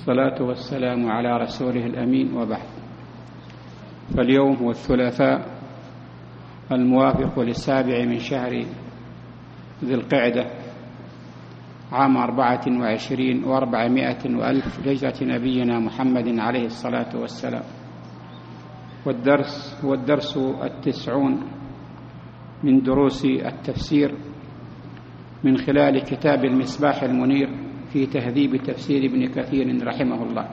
والصلاة والسلام على رسوله الأمين، وبعد. فاليوم هو الثلاثاء الموافق للسابع من شهر ذي القعدة عام 24 و400 وألف هجرة نبينا محمد عليه الصلاة والسلام. والدرس هو الدرس 90 من دروس التفسير من خلال كتاب المصباح المنير في تهذيب تفسير ابن كثير رحمه الله.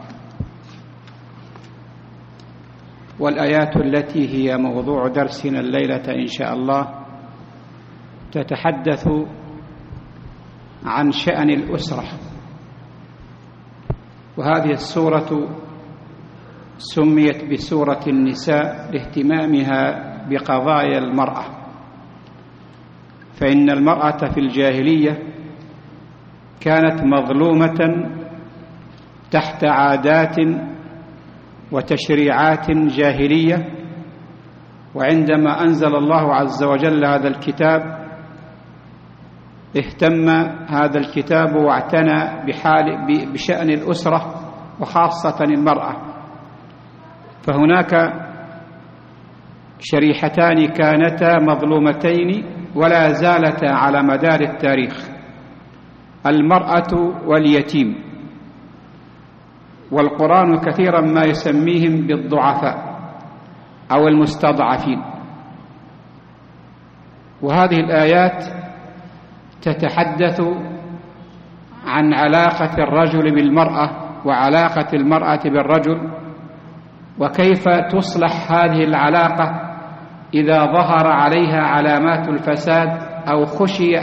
والآيات التي هي موضوع درسنا الليلة إن شاء الله تتحدث عن شأن الأسرة. وهذه السورة سميت بسورة النساء لاهتمامها بقضايا المرأة، فإن المرأة في الجاهلية كانت مظلومة تحت عادات وتشريعات جاهلية، وعندما أنزل الله عز وجل هذا الكتاب اهتم هذا الكتاب واعتنى بشأن الأسرة وخاصة المرأة. فهناك شريحتان كانتا مظلومتين ولا زالتا على مدار التاريخ: المرأة واليتيم. والقرآن كثيرا ما يسميهم بالضعفاء أو المستضعفين. وهذه الآيات تتحدث عن علاقة الرجل بالمرأة وعلاقة المرأة بالرجل، وكيف تصلح هذه العلاقة إذا ظهر عليها علامات الفساد أو خشي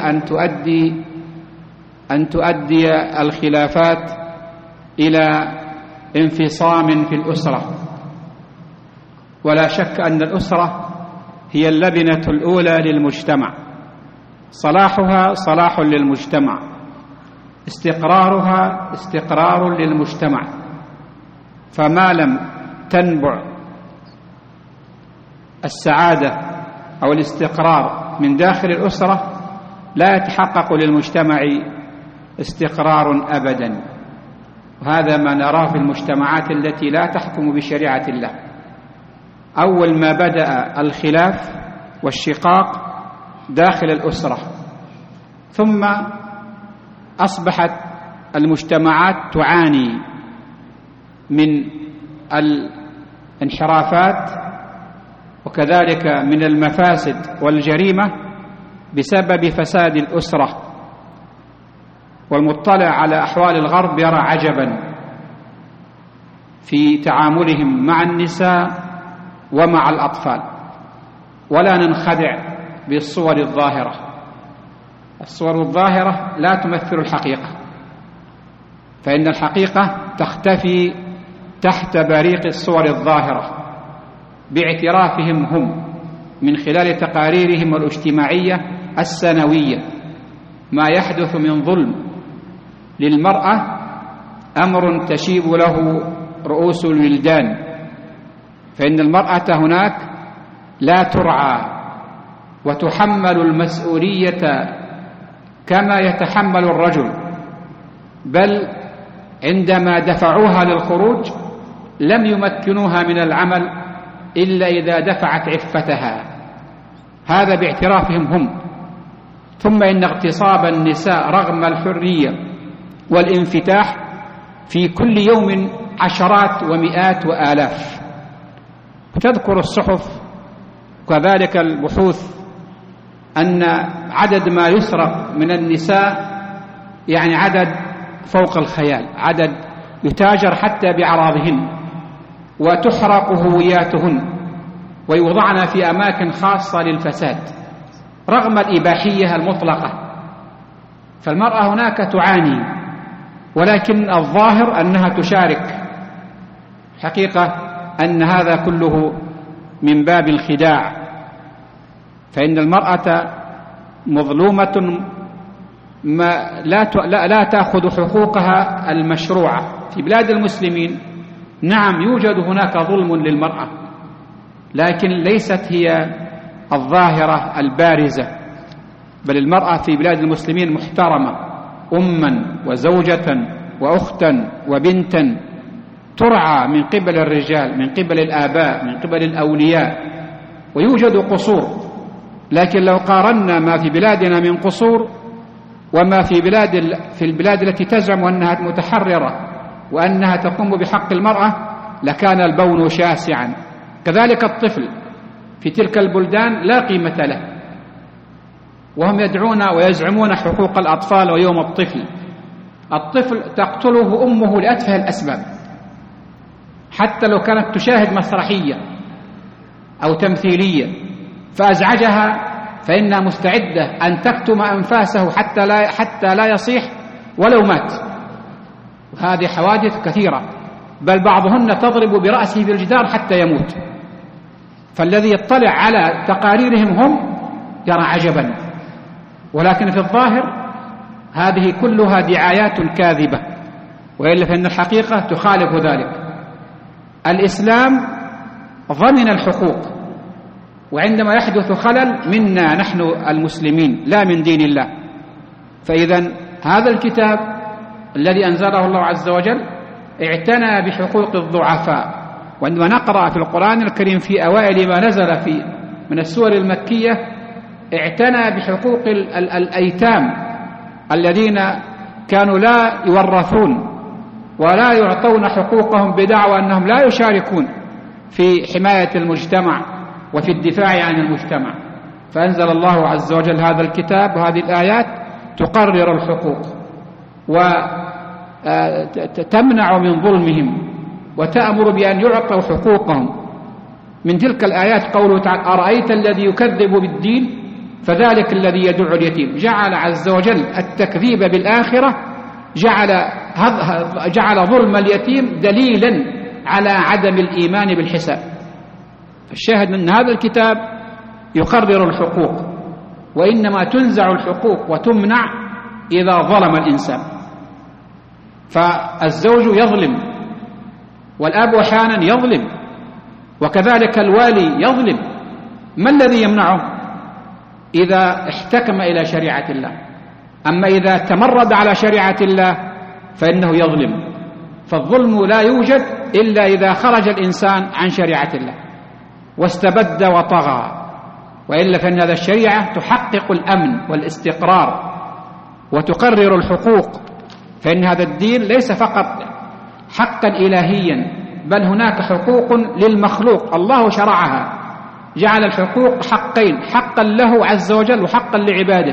أن تؤدي الخلافات إلى انفصام في الأسرة. ولا شك أن الأسرة هي اللبنة الأولى للمجتمع، صلاحها صلاح للمجتمع، استقرارها استقرار للمجتمع. فما لم تنبع السعادة أو الاستقرار من داخل الأسرة لا يتحقق للمجتمع استقرار أبدا. وهذا ما نراه في المجتمعات التي لا تحكم بشريعة الله. أول ما بدأ الخلاف والشقاق داخل الأسرة، ثم أصبحت المجتمعات تعاني من الانحرافات وكذلك من المفاسد والجريمة بسبب فساد الأسرة. والمطلع على أحوال الغرب يرى عجبا في تعاملهم مع النساء ومع الأطفال. ولا ننخدع بالصور الظاهرة. الصور الظاهرة لا تمثل الحقيقة، فإن الحقيقة تختفي تحت بريق الصور الظاهرة باعترافهم هم من خلال تقاريرهم الاجتماعية السنوية. ما يحدث من ظلم للمرأة أمر تشيب له رؤوس الولدان، فإن المرأة هناك لا ترعى وتحمل المسؤولية كما يتحمل الرجل، بل عندما دفعوها للخروج لم يمكنوها من العمل إلا إذا دفعت عفتها. هذا باعترافهم هم. ثم إن اغتصاب النساء رغم الحرية والانفتاح في كل يوم عشرات ومئات وآلاف. تذكر الصحف وكذلك البحوث أن عدد ما يسرق من النساء يعني عدد فوق الخيال، عدد يتاجر حتى بأعراضهن وتحرق هوياتهن ويوضعن في أماكن خاصة للفساد رغم الإباحية المطلقة. فالمرأة هناك تعاني، ولكن الظاهر أنها تشارك. حقيقة أن هذا كله من باب الخداع، فإن المرأة مظلومة لا تأخذ حقوقها المشروعة. في بلاد المسلمين نعم يوجد هناك ظلم للمرأة، لكن ليست هي الظاهرة البارزة، بل المرأة في بلاد المسلمين محترمة أما وزوجة وأختا وبنتا ترعى من قبل الرجال، من قبل الآباء، من قبل الأولياء، ويوجد قصور. لكن لو قارنا ما في بلادنا من قصور وما في البلاد التي تزعم أنها متحررة وأنها تقوم بحق المرأة لكان البون شاسعا. كذلك الطفل في تلك البلدان لا قيمة له، وهم يدعون ويزعمون حقوق الأطفال ويوم الطفل. الطفل تقتله أمه لأتفه الأسباب، حتى لو كانت تشاهد مسرحية أو تمثيلية فأزعجها فإنها مستعدة أن تكتم أنفاسه حتى لا يصيح ولو مات. وهذه حوادث كثيرة، بل بعضهن تضرب برأسه بالجدار حتى يموت. فالذي يطلع على تقاريرهم هم يرى عجبا، ولكن في الظاهر هذه كلها دعايات كاذبة، وإلا فإن الحقيقة تخالف ذلك. الإسلام ضمن الحقوق، وعندما يحدث خلل منا نحن المسلمين لا من دين الله. فإذا هذا الكتاب الذي أنزله الله عز وجل اعتنى بحقوق الضعفاء. وعندما نقرأ في القرآن الكريم في أوائل ما نزل من السور المكية اعتنى بحقوق الأيتام الذين كانوا لا يورثون ولا يعطون حقوقهم بدعوى أنهم لا يشاركون في حماية المجتمع وفي الدفاع عن المجتمع. فأنزل الله عز وجل هذا الكتاب وهذه الآيات تقرر الحقوق وتمنع من ظلمهم وتأمر بأن يعطوا حقوقهم. من تلك الآيات قوله تعالى: أرأيت الذي يكذب بالدين فذلك الذي يدع اليتيم. جعل عز وجل التكذيب بالآخرة، جعل ظلم اليتيم دليلا على عدم الإيمان بالحساب. فالشاهد أن هذا الكتاب يقرر الحقوق، وإنما تنزع الحقوق وتمنع إذا ظلم الإنسان. فالزوج يظلم، والأب أحيانا يظلم، وكذلك الوالي يظلم. ما الذي يمنعه؟ إذا احتكم إلى شريعة الله. أما إذا تمرد على شريعة الله فإنه يظلم. فالظلم لا يوجد إلا إذا خرج الإنسان عن شريعة الله واستبد وطغى، وإلا فإن هذا الشريعة تحقق الأمن والاستقرار وتقرر الحقوق. فإن هذا الدين ليس فقط حقا إلهيا، بل هناك حقوق للمخلوق الله شرعها، جعل الحقوق حقين: حقا له عز وجل وحقا لعباده.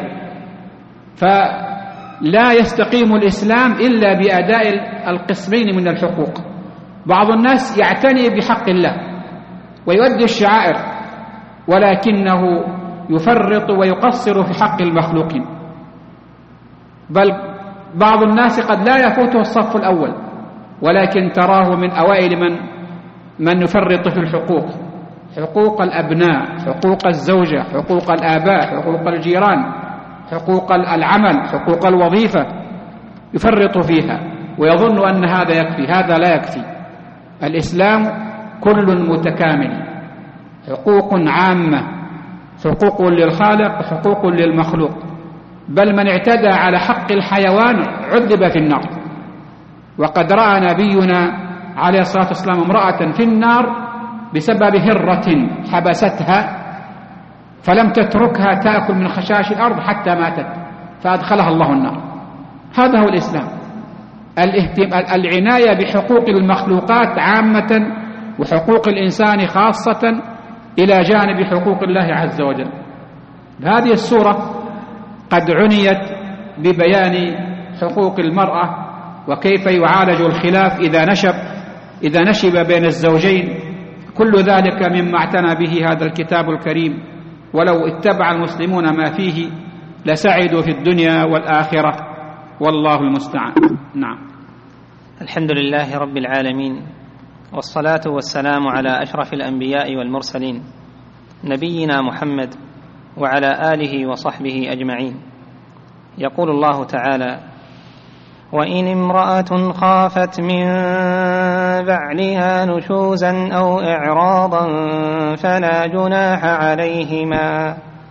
فلا يستقيم الإسلام إلا بأداء القسمين من الحقوق. بعض الناس يعتني بحق الله ويؤدي الشعائر، ولكنه يفرط ويقصر في حق المخلوقين. بل بعض الناس قد لا يفوته الصف الأول، ولكن تراه من أوائل من يفرط في الحقوق: حقوق الأبناء، حقوق الزوجة، حقوق الآباء، حقوق الجيران، حقوق العمل، حقوق الوظيفة، يفرط فيها ويظن أن هذا يكفي. هذا لا يكفي. الإسلام كل متكامل، حقوق عامة، حقوق للخالق وحقوق للمخلوق. بل من اعتدى على حق الحيوان عذب في النار. وقد رأى نبينا عليه الصلاة والسلام امرأة في النار بسبب هرة حبستها فلم تتركها تأكل من خشاش الأرض حتى ماتت فأدخلها الله النار. هذا هو الإسلام، العناية بحقوق المخلوقات عامة وحقوق الإنسان خاصة إلى جانب حقوق الله عز وجل. هذه السورة قد عنيت ببيان حقوق المرأة وكيف يعالج الخلاف إذا نشب بين الزوجين. كل ذلك مما اعتنى به هذا الكتاب الكريم، ولو اتبع المسلمون ما فيه لسعدوا في الدنيا والآخرة، والله المستعان. نعم. الحمد لله رب العالمين، والصلاة والسلام على أشرف الأنبياء والمرسلين نبينا محمد وعلى آله وصحبه أجمعين. يقول الله تعالى: وإن امرأة خافت من بعلها نشوزا أو إعراضا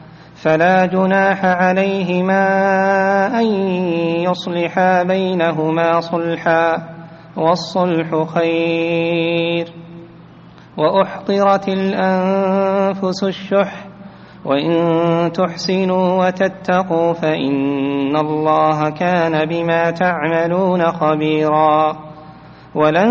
فلا جناح عليهما أن يصلحا بينهما صلحا والصلح خير. وأحضرت الأنفس الشح وإن تحسنوا وتتقوا فإن الله كان بما تعملون خبيرا. ولن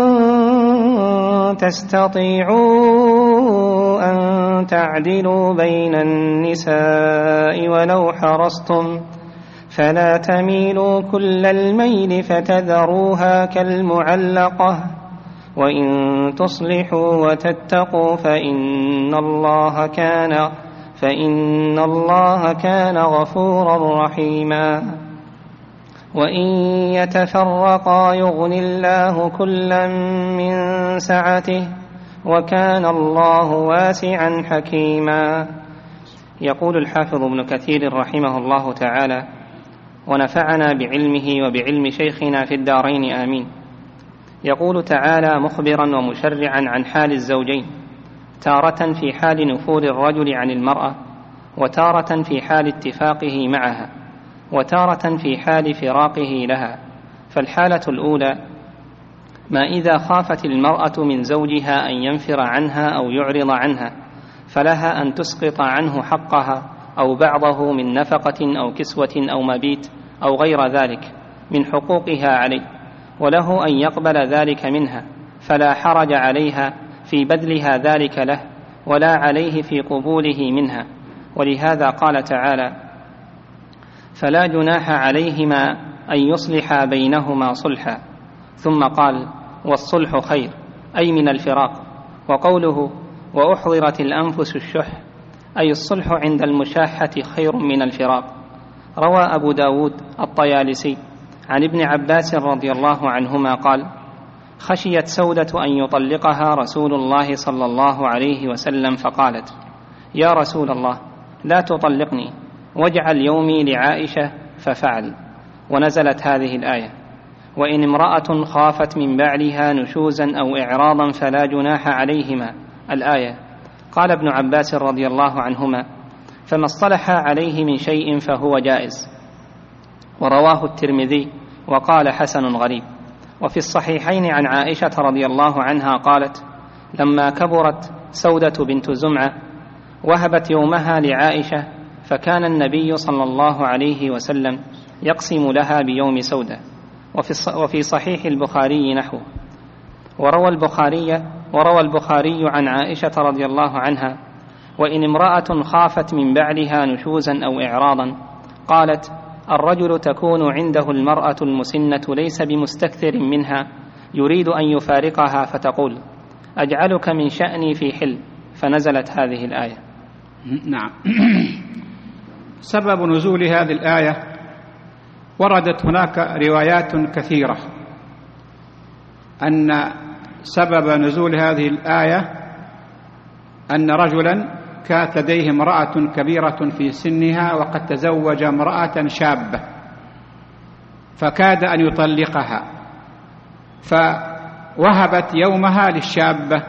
تستطيعوا أن تعدلوا بين النساء ولو حرصتم فلا تميلوا كل الميل فتذروها كالمعلقة وإن تصلحوا وتتقوا فإن الله كان غفورا رحيما. وإن يتفرقا يغن الله كلا من سعته وكان الله واسعا حكيما. يقول الحافظ ابن كثير رحمه الله تعالى: ونفعنا بعلمه وبعلم شيخنا في الدارين آمين. يقول تعالى مخبرا ومشرعا عن حال الزوجين، تارة في حال نفور الرجل عن المرأة، وتارة في حال اتفاقه معها، وتارة في حال فراقه لها. فالحالة الأولى ما إذا خافت المرأة من زوجها أن ينفر عنها أو يعرض عنها، فلها أن تسقط عنه حقها أو بعضه من نفقة أو كسوة أو مبيت أو غير ذلك من حقوقها عليه، وله أن يقبل ذلك منها، فلا حرج عليها في بذلها ذلك له ولا عليه في قبوله منها. ولهذا قال تعالى: فلا جناح عليهما أن يصلحا بينهما صلحا، ثم قال: والصلح خير، أي من الفراق. وقوله: وأحضرت الأنفس الشح، أي الصلح عند المشاحة خير من الفراق. روى أبو داود الطيالسي عن ابن عباس رضي الله عنهما قال: خشيت سودة أن يطلقها رسول الله صلى الله عليه وسلم، فقالت: يا رسول الله، لا تطلقني واجعل يومي لعائشة، ففعل. ونزلت هذه الآية: وإن امرأة خافت من بعلها نشوزا أو إعراضا فلا جناح عليهما، الآية. قال ابن عباس رضي الله عنهما: فما اصطلح عليه من شيء فهو جائز. ورواه الترمذي وقال: حسن غريب. وفي الصحيحين عن عائشة رضي الله عنها قالت: لما كبرت سودة بنت زمعة وهبت يومها لعائشة، فكان النبي صلى الله عليه وسلم يقسم لها بيوم سودة. وفي صحيح البخاري نحوه. وروى البخاري عن عائشة رضي الله عنها: وإن امرأة خافت من بعلها نشوزا أو إعراضا، قالت: الرجل تكون عنده المرأة المسنة ليس بمستكثر منها، يريد أن يفارقها، فتقول: أجعلك من شأني في حل، فنزلت هذه الآية. نعم. سبب نزول هذه الآية: وردت هناك روايات كثيرة أن سبب نزول هذه الآية أن رجلا كانت لديه امرأة كبيرة في سنها وقد تزوج امرأة شابة، فكاد أن يطلقها، فوهبت يومها للشابة،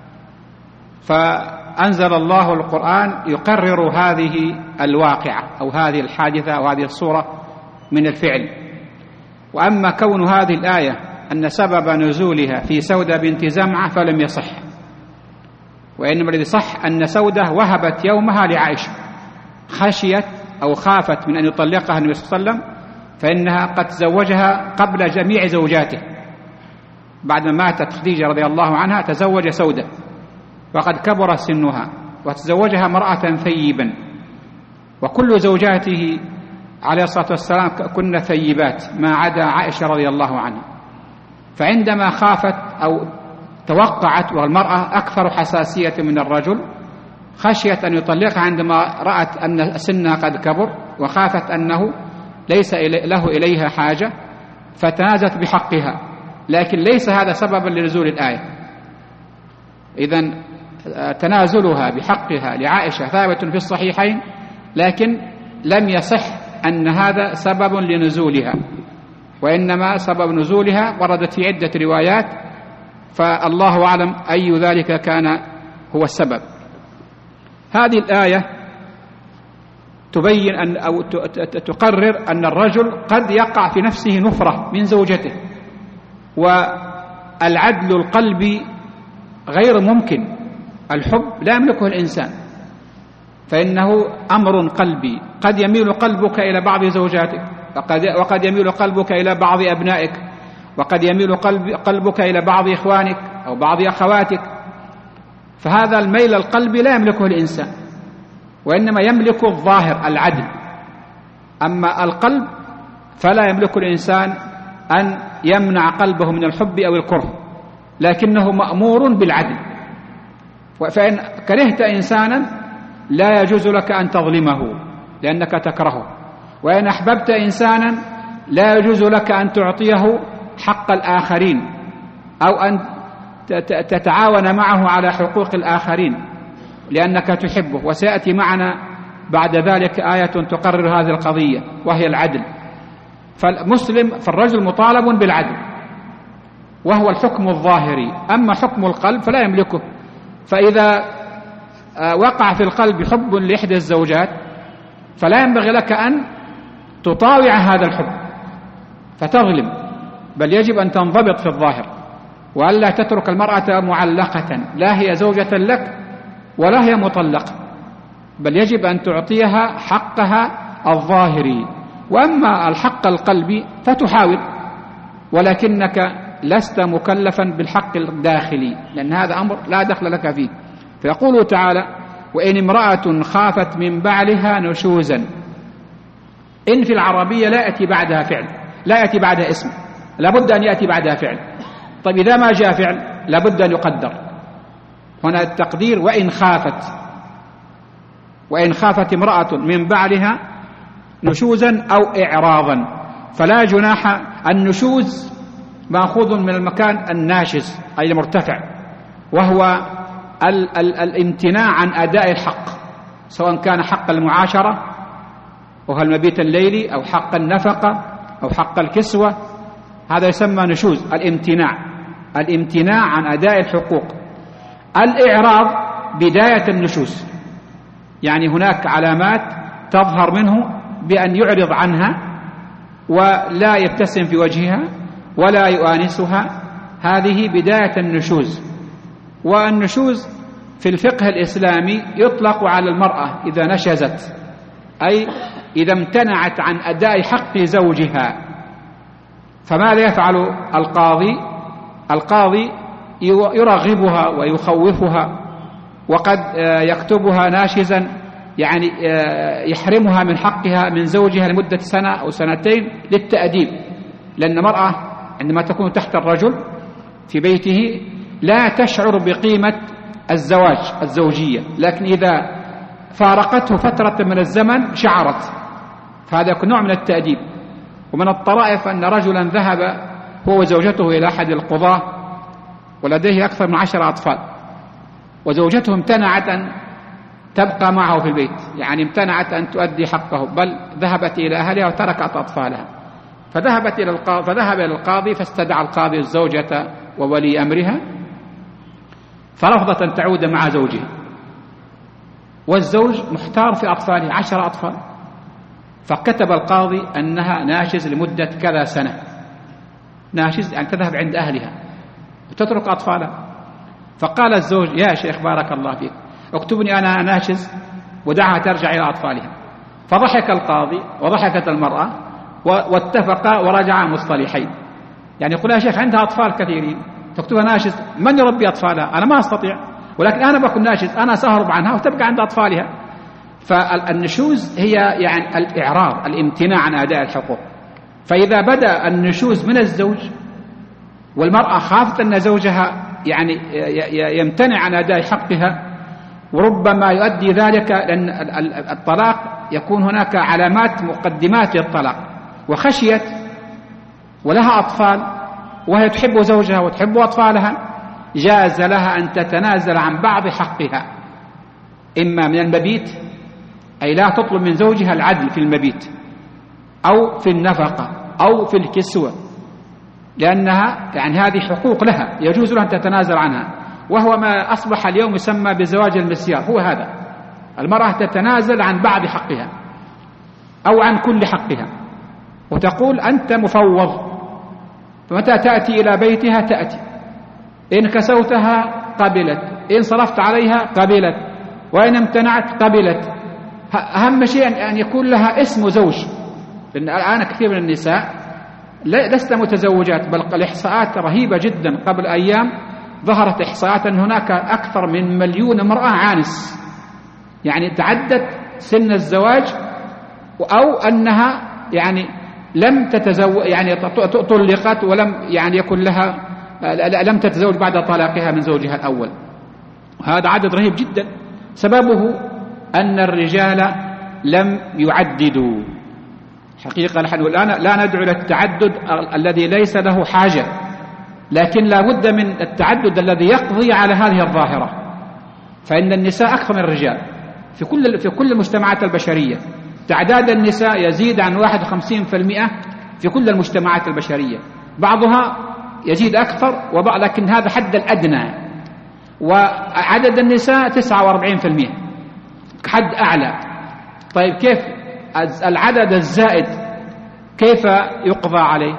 فأنزل الله القرآن يقرر هذه الواقعة أو هذه الحادثة أو هذه الصورة من الفعل. وأما كون هذه الآية أن سبب نزولها في سودة بنت زمعة فلم يصح، وإنما الذي صح أن سودة وهبت يومها لعائشة، خشيت أو خافت من أن يطلقها النبي صلى الله عليه وسلم، فإنها قد تزوجها قبل جميع زوجاته. بعد ما ماتت خديجة رضي الله عنها تزوج سودة وقد كبر سنها، وتزوجها امرأة ثيبا، وكل زوجاته عليه الصلاة والسلام كن ثيبات ما عدا عائشة رضي الله عنها. فعندما خافت أو توقعت، والمرأة أكثر حساسية من الرجل، خشيت أن يطلقها عندما رأت أن سنها قد كبر، وخافت أنه ليس له إليها حاجة، فتنازت بحقها، لكن ليس هذا سببا لنزول الآية. إذن تنازلها بحقها لعائشة ثابت في الصحيحين، لكن لم يصح أن هذا سبب لنزولها، وإنما سبب نزولها وردت في عدة روايات، فالله أعلم أي ذلك كان هو السبب. هذه الآية تبين أو تقرر أن الرجل قد يقع في نفسه نفرة من زوجته، والعدل القلبي غير ممكن. الحب لا يملكه الإنسان، فإنه أمر قلبي، قد يميل قلبك إلى بعض زوجاتك، وقد يميل قلبك إلى بعض أبنائك، وقد يميل قلبك إلى بعض إخوانك أو بعض أخواتك. فهذا الميل القلبي لا يملكه الإنسان، وإنما يملك الظاهر العدل. أما القلب فلا يملك الإنسان أن يمنع قلبه من الحب أو الكره، لكنه مأمور بالعدل. فإن كرهت إنسانا لا يجوز لك أن تظلمه لأنك تكرهه، وإن أحببت إنسانا لا يجوز لك أن تعطيه حق الآخرين أو أن تتعاون معه على حقوق الآخرين لأنك تحبه. وسيأتي معنا بعد ذلك آية تقرر هذه القضية وهي العدل. فالرجل مطالب بالعدل وهو الحكم الظاهري، أما حكم القلب فلا يملكه. فإذا وقع في القلب حب لإحدى الزوجات فلا ينبغي لك أن تطاوع هذا الحب فتظلم، بل يجب أن تنضبط في الظاهر، وألا تترك المرأة معلقة، لا هي زوجة لك ولا هي مطلقة، بل يجب أن تعطيها حقها الظاهري. وأما الحق القلبي فتحاول، ولكنك لست مكلفا بالحق الداخلي، لأن هذا أمر لا دخل لك فيه. فيقول تعالى: وإن امرأة خافت من بعلها نشوزا. إن في العربية لا يأتي بعدها فعل، لا يأتي بعدها اسم، لابد أن يأتي بعدها فعل. طيب إذا ما جاء فعل لابد أن يقدر. هنا التقدير وإن خافت امرأة من بعلها نشوزا أو إعراضا فلا جناح. النشوز مأخوذ من المكان الناشز أي المرتفع، وهو الامتناع عن أداء الحق، سواء كان حق المعاشرة وهو المبيت الليلي أو حق النفقة أو حق الكسوة، هذا يسمى نشوز. الامتناع عن أداء الحقوق. الإعراض بداية النشوز، يعني هناك علامات تظهر منه بأن يعرض عنها ولا يبتسم في وجهها ولا يؤانسها، هذه بداية النشوز. والنشوز في الفقه الإسلامي يطلق على المرأة إذا نشزت، أي إذا امتنعت عن أداء حق زوجها. فماذا يفعل القاضي يرغبها ويخوفها، وقد يكتبها ناشزا، يعني يحرمها من حقها من زوجها لمدة سنة أو سنتين للتأديب. لأن المرأة عندما تكون تحت الرجل في بيته لا تشعر بقيمة الزوجية، لكن إذا فارقته فترة من الزمن شعرت، فهذا يكون نوع من التأديب. ومن الطرائف أن رجلا ذهب هو وزوجته إلى أحد القضاة ولديه أكثر من 10 أطفال، وزوجته امتنعت أن تبقى معه في البيت، يعني امتنعت أن تؤدي حقه، بل ذهبت إلى أهلها وتركت أطفالها. فذهب إلى القاضي فاستدعى القاضي الزوجة وولي أمرها، فرفضت أن تعود مع زوجها، والزوج محتار في أطفاله 10 أطفال. فكتب القاضي أنها ناشز لمدة كذا سنة، ناشز أن تذهب عند أهلها وتترك أطفالها. فقال الزوج: يا شيخ بارك الله فيك، اكتبني أنا ناشز ودعها ترجع إلى أطفالها. فضحك القاضي وضحكت المرأة واتفقا ورجعا مصطلحين. يعني يقول: يا شيخ عندها أطفال كثيرين، تكتبها ناشز، من يربي أطفالها؟ أنا ما أستطيع، ولكن أنا بكون ناشز، أنا سأهرب عنها وتبقى عند أطفالها. فالنشوز هي يعني الإعراض، الامتناع عن أداء الحقوق. فإذا بدأ النشوز من الزوج والمرأة خافت أن زوجها يعني يمتنع عن أداء حقها، وربما يؤدي ذلك، لأن الطلاق يكون هناك علامات مقدمات للطلاق، وخشيت ولها أطفال وهي تحب زوجها وتحب أطفالها، جاز لها أن تتنازل عن بعض حقها، إما من المبيت، أي لا تطلب من زوجها العدل في المبيت، أو في النفقة، أو في الكسوة، لأنها يعني هذه حقوق لها يجوز لها أن تتنازل عنها، وهو ما أصبح اليوم يسمى بزواج المسيار. هو هذا، المرأة تتنازل عن بعض حقها، أو عن كل حقها، وتقول أنت مفوض، فمتى تأتي إلى بيتها تأتي، إن كسوتها قبلت، إن صرفت عليها قبلت، وإن امتنعت قبلت. أهم شيء أن يكون لها اسم زوج، لأن الآن كثير من النساء لست متزوجات، بل الإحصاءات رهيبة جدا. قبل أيام ظهرت إحصاءات أن هناك أكثر من 1,000,000 امرأة عانس، يعني تعدت سن الزواج، أو أنها يعني لم تتزوج، يعني طلقت ولم يعني يكن لها، لم تتزوج بعد طلاقها من زوجها الأول. وهذا عدد رهيب جدا، سببه أن الرجال لم يعددوا. حقيقة نحن الآن لا ندعو إلى التعدد الذي ليس له حاجة، لكن لا بد من التعدد الذي يقضي على هذه الظاهرة. فإن النساء أكثر من الرجال في كل المجتمعات البشرية. تعداد النساء يزيد عن 51% في كل المجتمعات البشرية، بعضها يزيد أكثر وبعض، لكن هذا حد الأدنى. وعدد النساء 49% حد أعلى. طيب كيف العدد الزائد كيف يقضى عليه؟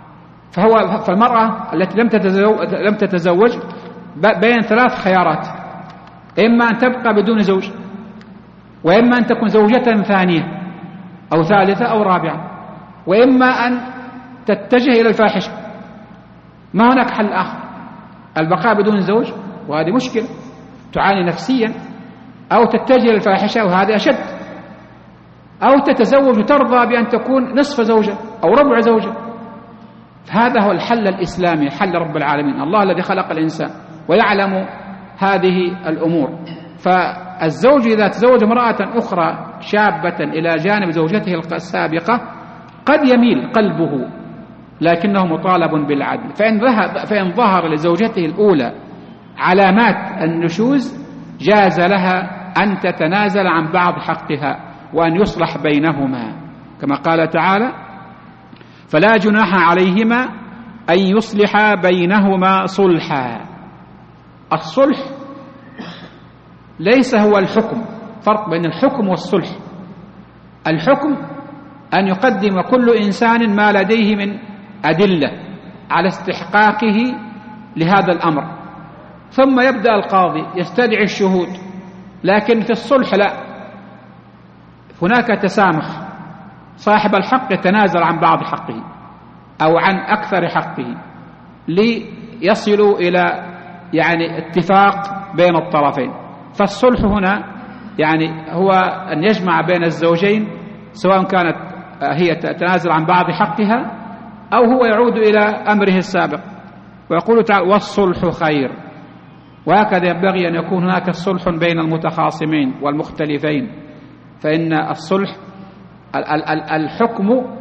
فالمرأة التي لم تتزوج بين 3 خيارات: إما أن تبقى بدون زوج، وإما أن تكون زوجة ثانية أو ثالثة أو رابعة، وإما أن تتجه إلى الفاحشة. ما هناك حل آخر، البقاء بدون زوج، وهذه مشكلة تعاني نفسيا، أو تتجه إلى الفاحشة وهذا أشد، أو تتزوج وترضى بأن تكون نصف زوجة أو ربع زوجة. هذا هو الحل الإسلامي، حل رب العالمين، الله الذي خلق الإنسان ويعلم هذه الأمور. فالزوج إذا تزوج امرأة أخرى شابة إلى جانب زوجته السابقة قد يميل قلبه، لكنه مطالب بالعدل. فإن ظهر لزوجته الأولى علامات النشوز جاز لها أن تتنازل عن بعض حقها وأن يصلح بينهما، كما قال تعالى: فلا جناح عليهما أن يصلحا بينهما صلحا. الصلح ليس هو الحكم، فرق بين الحكم والصلح. الحكم أن يقدم كل إنسان ما لديه من أدلة على استحقاقه لهذا الأمر، ثم يبدأ القاضي يستدعي الشهود. لكن في الصلح لا، هناك تسامح، صاحب الحق يتنازل عن بعض حقه أو عن أكثر حقه ليصلوا إلى يعني اتفاق بين الطرفين. فالصلح هنا يعني هو أن يجمع بين الزوجين، سواء كانت هي تتنازل عن بعض حقها أو هو يعود إلى أمره السابق. ويقول تعالى: والصلح خير. وهكذا ينبغي أن يكون هناك الصلح بين المتخاصمين والمختلفين. فإن الصلح الحكم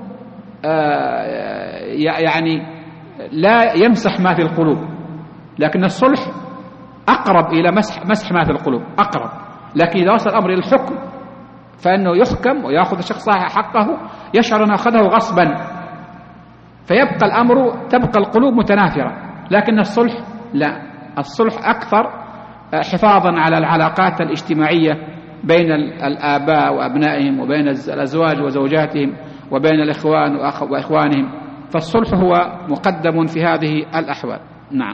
يعني لا يمسح ما في القلوب، لكن الصلح أقرب إلى مسح ما في القلوب، أقرب. لكن إذا وصل الأمر إلى الحكم فإنه يحكم ويأخذ الشخص حقه، يشعر أنه أخذه غصبا، فيبقى الأمر، تبقى القلوب متنافرة. لكن الصلح لا، الصلح أكثر حفاظا على العلاقات الاجتماعية بين الآباء وأبنائهم، وبين الأزواج وزوجاتهم، وبين الإخوان وإخوانهم. فالصلح هو مقدم في هذه الأحوال. نعم.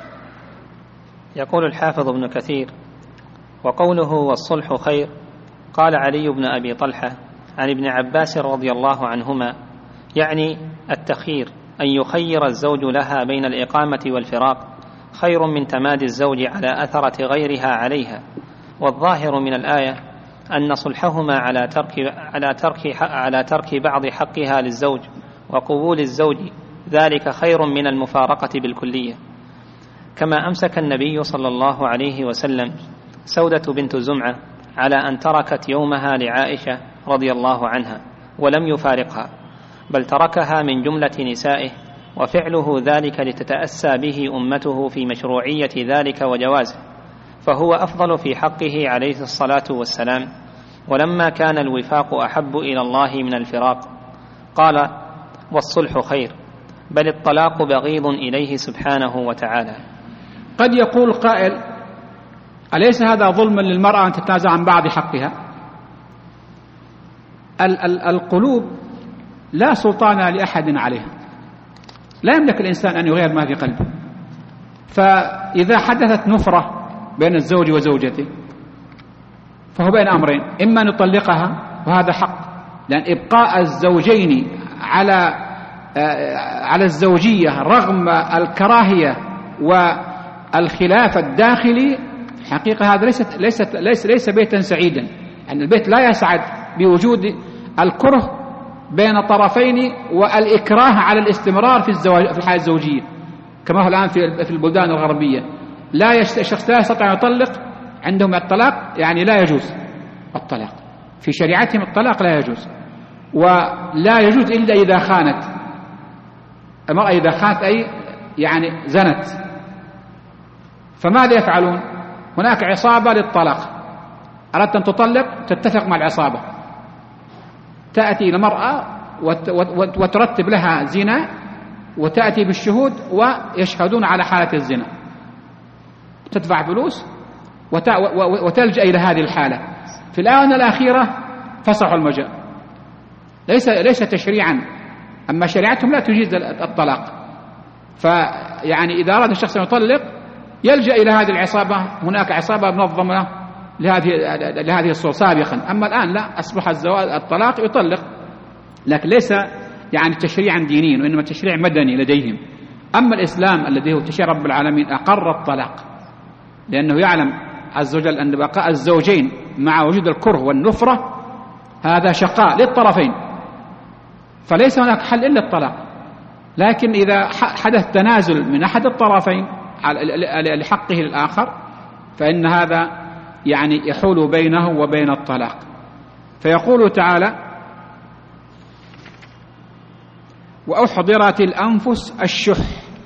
يقول الحافظ ابن كثير: وقوله والصلح خير، قال علي بن أبي طلحة عن ابن عباس رضي الله عنهما، يعني التخيير، أن يخير الزوج لها بين الإقامة والفراق خير من تمادي الزوج على أثرة غيرها عليها. والظاهر من الآية أن صلحهما على ترك بعض حقها للزوج وقبول الزوج، ذلك خير من المفارقة بالكلية. كما أمسك النبي صلى الله عليه وسلم سودة بنت زمعة على أن تركت يومها لعائشة رضي الله عنها ولم يفارقها، بل تركها من جملة نسائه، وفعله ذلك لتتأسى به أمته في مشروعية ذلك وجوازه، فهو أفضل في حقه عليه الصلاة والسلام. ولما كان الوفاق أحب إلى الله من الفراق قال: والصلح خير، بل الطلاق بغيض إليه سبحانه وتعالى. قد يقول قائل: أليس هذا ظلما للمرأة أن تتنازع عن بعض حقها؟ القلوب لا سلطان لأحد عليها، لا يملك الإنسان أن يغير ما في قلبه. فإذا حدثت نفرة بين الزوج وزوجته فهو بين أمرين: إما أن يطلقها وهذا حق، لأن إبقاء الزوجين على الزوجية رغم الكراهية والخلاف الداخلي في حقيقة هذا ليس بيتا سعيدا. يعني البيت لا يسعد بوجود الكره بين الطرفين والإكراه على الاستمرار في الحياة الزوجية كما هو الآن في البلدان الغربية. الشخص لا يستطيع أن يطلق، عندهم الطلاق يعني لا يجوز الطلاق، في شريعتهم الطلاق لا يجوز، ولا يجوز إلا إذا خانت المرأة، إذا خانت أي يعني زنت. فماذا يفعلون؟ هناك عصابة للطلاق، أردت أن تطلق تتفق مع العصابة، تأتي إلى المرأة وترتب لها زنا وتأتي بالشهود ويشهدون على حالة الزنا، تدفع فلوس وتلجأ إلى هذه الحالة. في الآونة الأخيرة فسحوا المجال، ليس تشريعا، أما شريعتهم لا تجيز الطلاق. فيعني إذا أراد الشخص أن يطلق يلجأ إلى هذه العصابة، هناك عصابة منظمة لهذه الصورة سابقا، أما الآن لا، أصبح الطلاق يطلق، لكن ليس يعني تشريعا دينيا وإنما تشريع مدني لديهم. أما الإسلام الذي هو تشريع رب العالمين أقر الطلاق، لأنه يعلم عز وجل أن بقاء الزوجين مع وجود الكره والنفرة هذا شقاء للطرفين، فليس هناك حل إلا الطلاق. لكن إذا حدث تنازل من أحد الطرفين لحقه للآخر فإن هذا يعني يحول بينه وبين الطلاق. فيقول تعالى: وأحضرت الأنفس الشح.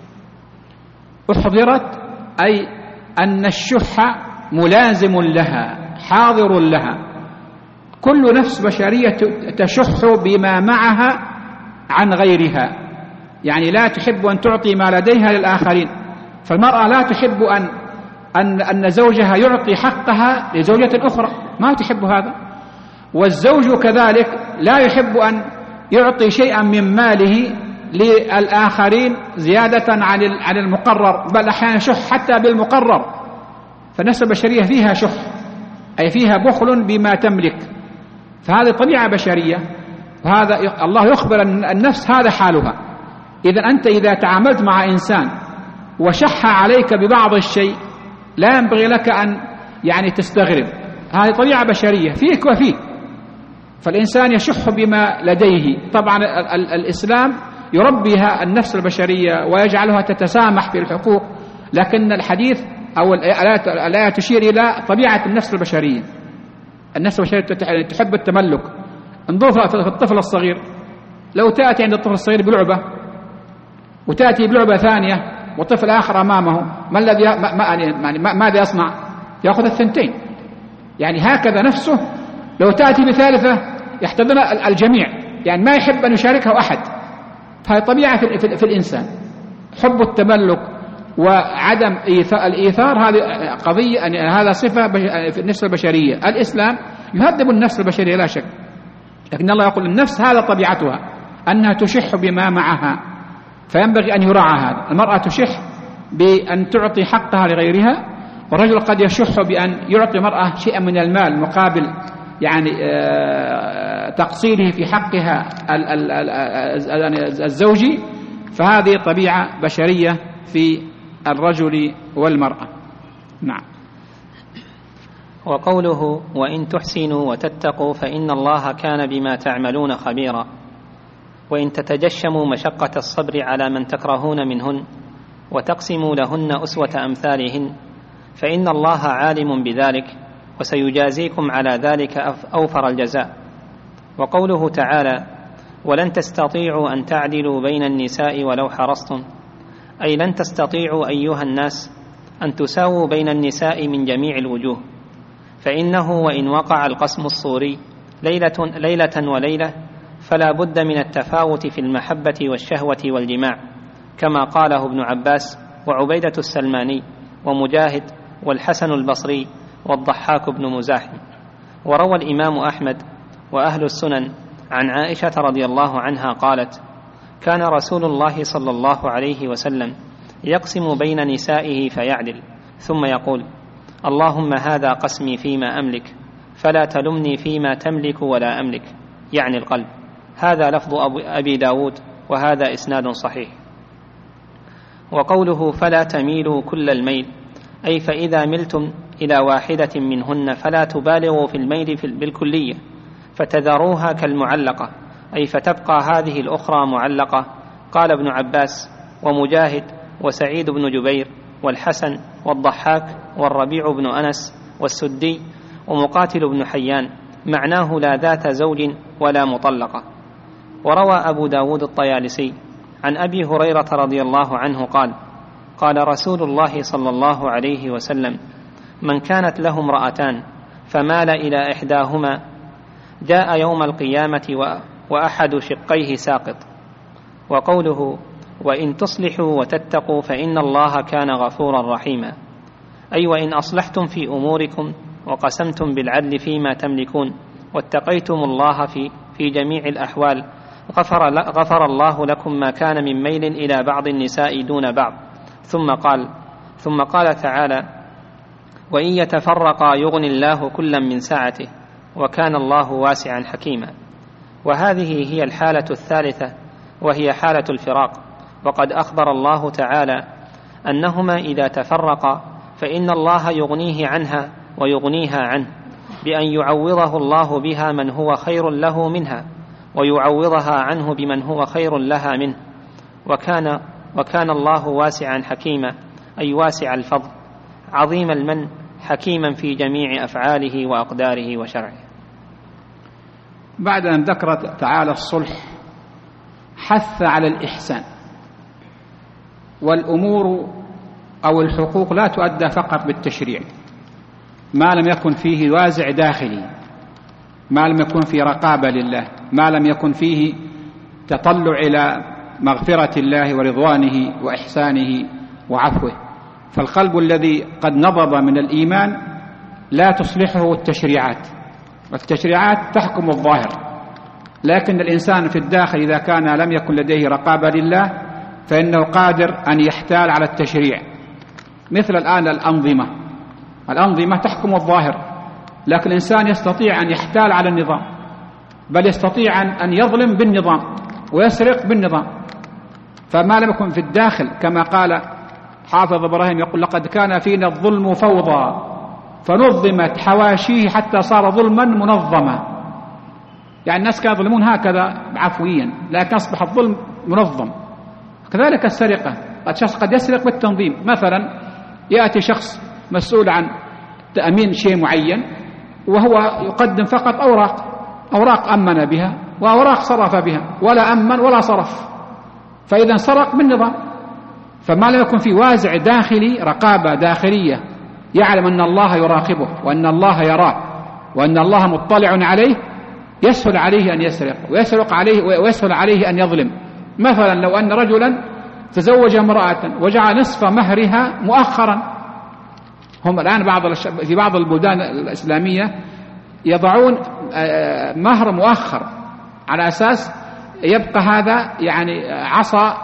أحضرت أي أن الشح ملازم لها، حاضر لها. كل نفس بشرية تشح بما معها عن غيرها، يعني لا تحب أن تعطي ما لديها للآخرين. فالمرأة لا تحب أن زوجها يعطي حقها لزوجة أخرى، ما تحب هذا. والزوج كذلك لا يحب أن يعطي شيئا من ماله للآخرين زيادة عن المقرر، بل أحيانا شح حتى بالمقرر. فالنفس البشرية فيها شح، أي فيها بخل بما تملك، فهذه طبيعة بشرية. وهذا الله يخبر أن النفس هذا حالها. أنت إذا تعاملت مع إنسان وشح عليك ببعض الشيء لا ينبغي لك أن يعني تستغرب، هذه طبيعة بشرية فيك وفيه. فالإنسان يشح بما لديه. طبعا الإسلام يربيها النفس البشرية ويجعلها تتسامح في الحقوق، لكن الحديث أو الآية تشير إلى طبيعة النفس البشرية. النفس البشرية تحب التملك. انظر في الطفل الصغير، لو تأتي عند الطفل الصغير بلعبة وتأتي بلعبة ثانية وطفل آخر أمامه، ماذا يصنع؟ يأخذ الثنتين. يعني هكذا نفسه لو تأتي بثالثة يحتضن الجميع، يعني ما يحب أن يشاركه أحد. فهي طبيعة في الإنسان، حب التملك وعدم الإيثار، هذه قضية، هذا صفة في النفس البشرية. الإسلام يهذب النفس البشرية لا شك، لكن الله يقول النفس هذا طبيعتها أنها تشح بما معها، فينبغي أن يراعى هذا. المرأة تشح بأن تعطي حقها لغيرها، والرجل قد يشح بأن يعطي المرأة شيئا من المال مقابل يعني تقصيره في حقها الزوجي. فهذه طبيعة بشرية في الرجل والمرأة. نعم. وقوله: وإن تحسنوا وتتقوا فإن الله كان بما تعملون خبيرا. وإن تتجشموا مشقة الصبر على من تكرهون منهن وتقسموا لهن أسوة أمثالهن فإن الله عالم بذلك وسيجازيكم على ذلك أوفر الجزاء. وقوله تعالى: ولن تستطيعوا أن تعدلوا بين النساء ولو حرصتم، أي لن تستطيعوا أيها الناس أن تساووا بين النساء من جميع الوجوه، فإنه وإن وقع القسم الصوري ليلة وليلة فلا بد من التفاوت في المحبة والشهوة والجماع، كما قاله ابن عباس وعبيدة السلماني ومجاهد والحسن البصري والضحاك بن مزاحم. وروى الإمام أحمد وأهل السنن عن عائشة رضي الله عنها قالت: كان رسول الله صلى الله عليه وسلم يقسم بين نسائه فيعدل، ثم يقول: اللهم هذا قسمي فيما أملك، فلا تلمني فيما تملك ولا أملك، يعني القلب. هذا لفظ أبي داود، وهذا إسناد صحيح. وقوله فلا تميلوا كل الميل، أي فإذا ملتم إلى واحدة منهن فلا تبالغوا في الميل بالكلية، فتذروها كالمعلقة، أي فتبقى هذه الأخرى معلقة. قال ابن عباس ومجاهد وسعيد بن جبير والحسن والضحاك والربيع بن أنس والسدي ومقاتل بن حيان: معناه لا ذات زوج ولا مطلقة. وروى أبو داود الطيالسي عن أبي هريرة رضي الله عنه قال: قال رسول الله صلى الله عليه وسلم: من كانت له امرأتان فمال إلى إحداهما جاء يوم القيامة وأحد شقيه ساقط. وقوله وإن تصلحوا وتتقوا فإن الله كان غفورا رحيما، أي وإن أصلحتم في أموركم وقسمتم بالعدل فيما تملكون واتقيتم الله في جميع الأحوال غفر الله لكم ما كان من ميل إلى بعض النساء دون بعض. ثم قال تعالى: وإن يتفرقا يغني الله كلا من سعته وكان الله واسعا حكيما. وهذه هي الحالة الثالثة، وهي حالة الفراق. وقد أخبر الله تعالى أنهما إذا تفرقا فإن الله يغنيه عنها ويغنيها عنه، بأن يعوضه الله بها من هو خير له منها، ويعوضها عنه بمن هو خير لها منه. وكان الله واسعا حكيما، أي واسع الفضل، عظيم المن، حكيما في جميع أفعاله وأقداره وشرعه. بعد أن ذكر تعالى الصلح حث على الإحسان، والأمور أو الحقوق لا تؤدى فقط بالتشريع، ما لم يكن فيه وازع داخلي، ما لم يكن فيه رقابة لله، ما لم يكن فيه تطلع إلى مغفرة الله ورضوانه وإحسانه وعفوه. فالقلب الذي قد نضب من الإيمان لا تصلحه التشريعات، والتشريعات تحكم الظاهر، لكن الإنسان في الداخل إذا كان لم يكن لديه رقابة لله فإنه قادر أن يحتال على التشريع. مثل الآن الأنظمة تحكم الظاهر، لكن الإنسان يستطيع أن يحتال على النظام، بل يستطيع أن يظلم بالنظام ويسرق بالنظام. فما لم يكن في الداخل، كما قال حافظ إبراهيم يقول: لقد كان فينا الظلم فوضى فنظمت حواشيه حتى صار ظلما منظما. يعني الناس كانوا يظلمون هكذا عفويا، لكن أصبح الظلم منظم. كذلك السرقة، الشخص قد يسرق بالتنظيم. مثلا يأتي شخص مسؤول عن تأمين شيء معين وهو يقدم فقط أوراق أمن بها وأوراق صرف بها، ولا أمن ولا صرف، فإذا سرق بالنظام. فما لم يكن في وازع داخلي، رقابة داخلية، يعلم أن الله يراقبه وأن الله يراه وأن الله مطلع عليه، يسهل عليه أن يسرق ويسهل عليه أن يظلم. مثلا لو أن رجلا تزوج امرأة وجعل نصف مهرها مؤخرا، هم الآن في بعض البلدان الإسلامية يضعون مهر مؤخر على أساس يبقى هذا يعني عصا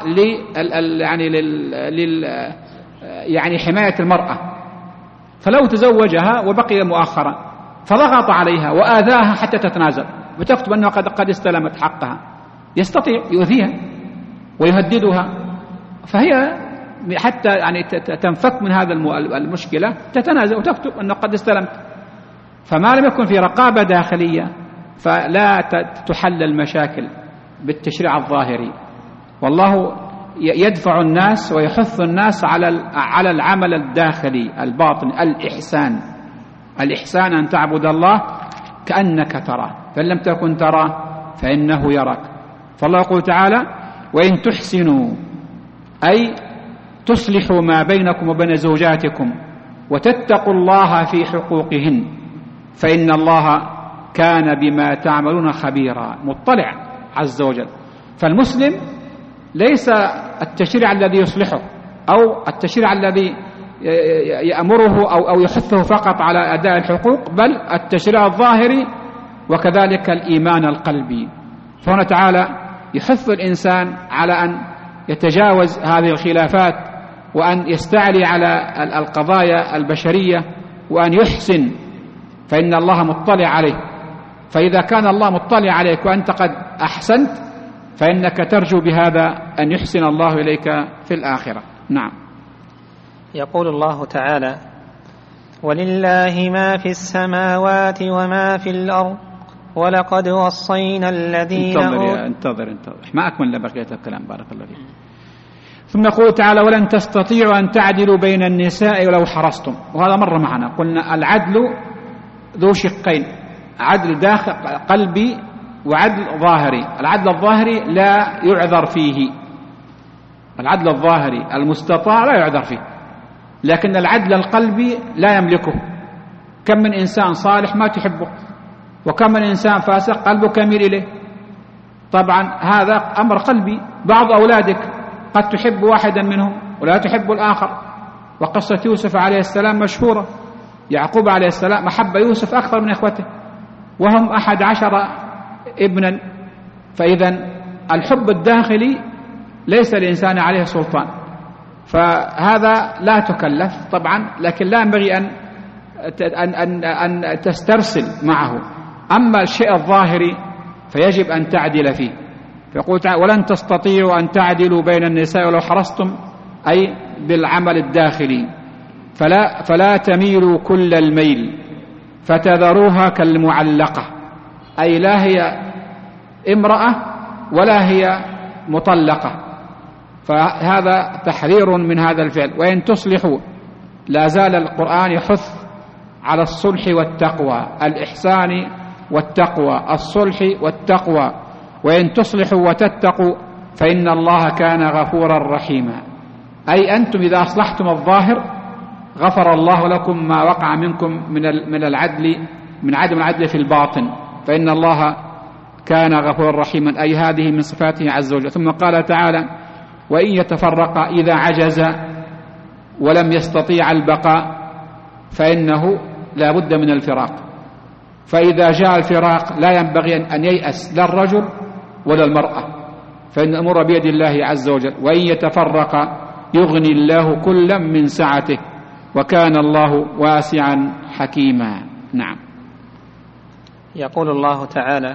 يعني حماية المرأة. فلو تزوجها وبقي مؤخرا فضغط عليها وآذاها حتى تتنازل وتكتب أنها قد استلمت حقها، يستطيع يؤذيها ويهددها، فهي حتى يعني تنفك من هذا المشكلة تتنازل وتكتب أنه قد استلمت. فما لم يكن في رقابة داخلية فلا تحل المشاكل بالتشريع الظاهري. والله يدفع الناس ويحث الناس على العمل الداخلي الباطن، الإحسان أن تعبد الله كأنك تراه، فإن لم تكن تراه فإنه يراك. فالله يقول تعالى: وإن تحسنوا، أي تصلحوا ما بينكم وبين زوجاتكم وتتقوا الله في حقوقهن فإن الله كان بما تعملون خبيرا، مطلع عز وجل. فالمسلم ليس التشريع الذي يصلحه أو التشريع الذي يأمره أو يحثه فقط على أداء الحقوق، بل التشريع الظاهري وكذلك الإيمان القلبي. فهنا تعالى يحث الإنسان على أن يتجاوز هذه الخلافات وأن يستعلي على القضايا البشرية وأن يحسن، فإن الله مطلع عليه. فإذا كان الله مطلع عليك وأنت قد أحسنت فإنك ترجو بهذا أن يحسن الله إليك في الآخرة. نعم. يقول الله تعالى: ولله ما في السماوات وما في الأرض ولقد وصينا الذين انتظر ما أكمل بقية الكلام، بارك الله فيك. ثم يقول تعالى: ولن تستطيعوا أن تعدلوا بين النساء ولو حرصتم. وهذا مر معنا، قلنا العدل ذو شقين، عدل داخل قلبي وعدل ظاهري. العدل الظاهري لا يعذر فيه، العدل الظاهري المستطاع لا يعذر فيه، لكن العدل القلبي لا يملكه. كم من إنسان صالح ما تحبه، وكم من إنسان فاسق قلبك يميل إليه. طبعا هذا أمر قلبي. بعض أولادك قد تحب واحدا منهم ولا تحب الآخر، وقصة يوسف عليه السلام مشهورة. يعقوب عليه السلام أحب يوسف أكثر من إخوته وهم 11 ابنا. فإذا الحب الداخلي ليس الإنسان عليه سلطان، فهذا لا تكلف طبعا، لكن لا ينبغي أن تسترسل معه. أما الشيء الظاهري فيجب أن تعدل فيه. فيقول تعالى: ولن تستطيعوا أن تعدلوا بين النساء ولو حرصتم، أي بالعمل الداخلي. فلا تميلوا كل الميل فتذروها كالمعلقة، أي لا هي امرأة ولا هي مطلقة. فهذا تحذير من هذا الفعل. وإن تصلحوا، لا زال القرآن يحث على الصلح والتقوى، الإحسان والتقوى، الصلح والتقوى. وإن تصلحوا وتتقوا فإن الله كان غفورا رحيما، أي أنتم إذا أصلحتم الظاهر غفر الله لكم ما وقع منكم من العدل، من عدم العدل في الباطن، فإن الله كان غفورا رحيما، أي هذه من صفاته عز وجل. ثم قال تعالى: وإن يتفرقا إذا عجز ولم يستطيع البقاء فإنه لا بد من الفراق. فإذا جاء الفراق لا ينبغي أن ييأس لا الرجل ولا المرأة، فإن الأمور بيد الله عز وجل. وإن يتفرقا يغني الله كلا من سعته وكان الله واسعا حكيما. نعم. يقول الله تعالى: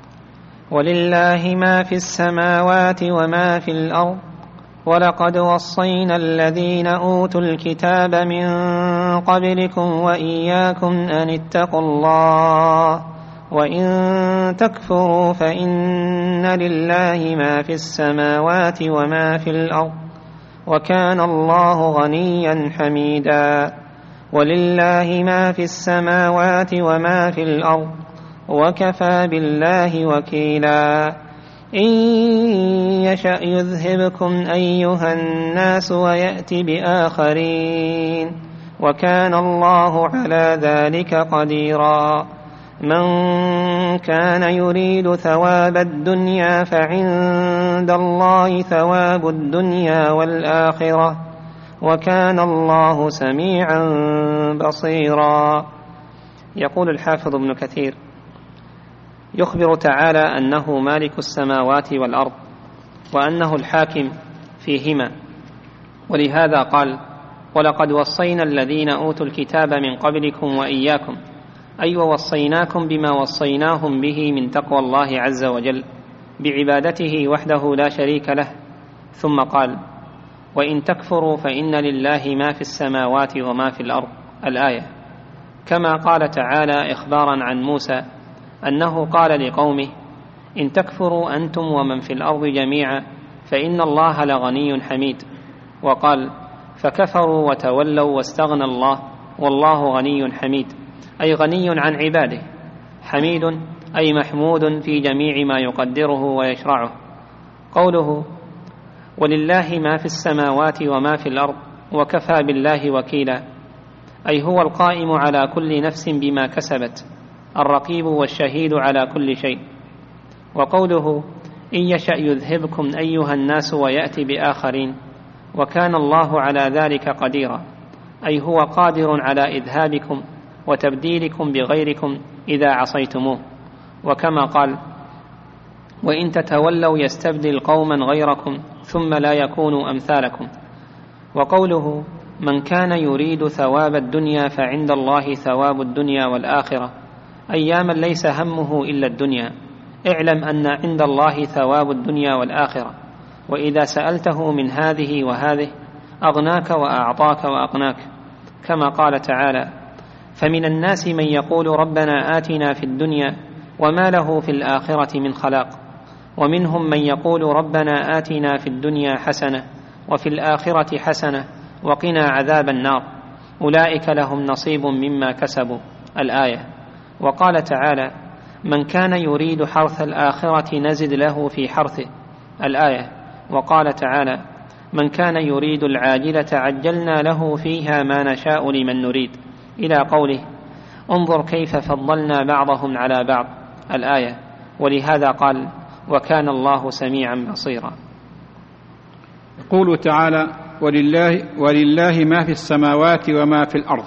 ولله ما في السماوات وما في الأرض ولقد وصينا الذين أوتوا الكتاب من قبلكم وإياكم أن اتقوا الله وإن تكفروا فإن لله ما في السماوات وما في الأرض وكان الله غنيا حميدا. ولله ما في السماوات وما في الأرض وكفى بالله وكيلا. إن يشأ يذهبكم أيها الناس ويأت بآخرين وكان الله على ذلك قديرا. من كان يريد ثواب الدنيا فعند الله ثواب الدنيا والآخرة وكان الله سميعا بصيرا. يقول الحافظ ابن كثير: يخبر تعالى أنه مالك السماوات والأرض وأنه الحاكم فيهما، ولهذا قال: ولقد وصينا الذين أوتوا الكتاب من قبلكم وإياكم، أي ووصيناكم بما وصيناهم به من تقوى الله عز وجل بعبادته وحده لا شريك له. ثم قال: وإن تكفروا فإن لله ما في السماوات وما في الأرض، الآية. كما قال تعالى إخبارا عن موسى أنه قال لقومه: إن تكفروا أنتم ومن في الأرض جميعا فإن الله لغني حميد. وقال: فكفروا وتولوا واستغنى الله والله غني حميد، أي غني عن عباده، حميد أي محمود في جميع ما يقدره ويشرعه. قوله: ولله ما في السماوات وما في الأرض وكفى بالله وكيلا، أي هو القائم على كل نفس بما كسبت، الرقيب والشهيد على كل شيء. وقوله: إن يشأ يذهبكم أيها الناس ويأتي بآخرين وكان الله على ذلك قديرا، أي هو قادر على إذهابكم وتبديلكم بغيركم إذا عصيتموه. وكما قال: وإن تتولوا يستبدل قوما غيركم ثم لا يكونوا أمثالكم. وقوله من كان يريد ثواب الدنيا فعند الله ثواب الدنيا والآخرة، أياما ليس همه إلا الدنيا، اعلم أن عند الله ثواب الدنيا والآخرة، وإذا سألته من هذه وهذه أغناك وأعطاك وأقناك، كما قال تعالى فمن الناس من يقول ربنا آتنا في الدنيا وما له في الآخرة من خلاق، ومنهم من يقول ربنا آتنا في الدنيا حسنة وفي الآخرة حسنة وقنا عذاب النار، أولئك لهم نصيب مما كسبوا، الآية. وقال تعالى من كان يريد حرث الآخرة نزد له في حرثه، الآية. وقال تعالى من كان يريد العاجلة عجلنا له فيها ما نشاء لمن نريد، إلى قوله انظر كيف فضلنا بعضهم على بعض، الآية. ولهذا قال وكان الله سميعا بصيرا. يقول تعالى ولله ما في السماوات وما في الأرض،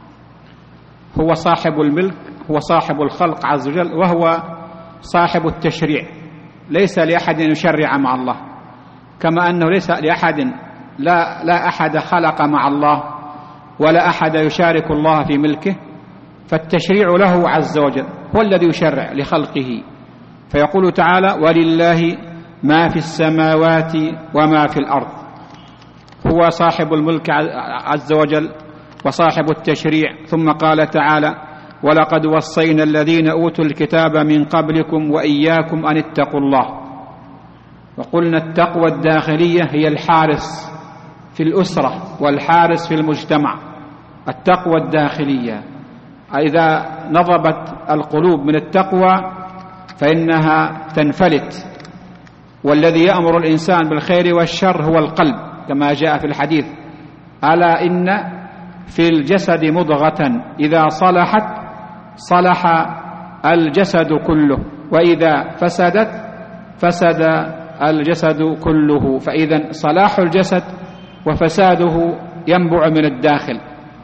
هو صاحب الملك، هو صاحب الخلق عز وجل، وهو صاحب التشريع. ليس لأحد أن يشرع مع الله، كما أنه ليس لأحد لا أحد خلق مع الله ولا أحد يشارك الله في ملكه، فالتشريع له عز وجل، هو الذي يشرع لخلقه. فيقول تعالى ولله ما في السماوات وما في الأرض، هو صاحب الملك عز وجل وصاحب التشريع. ثم قال تعالى ولقد وصينا الذين أوتوا الكتاب من قبلكم وإياكم أن اتقوا الله. وقلنا التقوى الداخلية هي الحارس في الأسرة والحارس في المجتمع. التقوى الداخلية إذا نضبت القلوب من التقوى فإنها تنفلت، والذي يأمر الإنسان بالخير والشر هو القلب، كما جاء في الحديث ألا إن في الجسد مضغة إذا صلحت صلح الجسد كله وإذا فسدت فسد الجسد كله. فإذا صلاح الجسد وفساده ينبع من الداخل،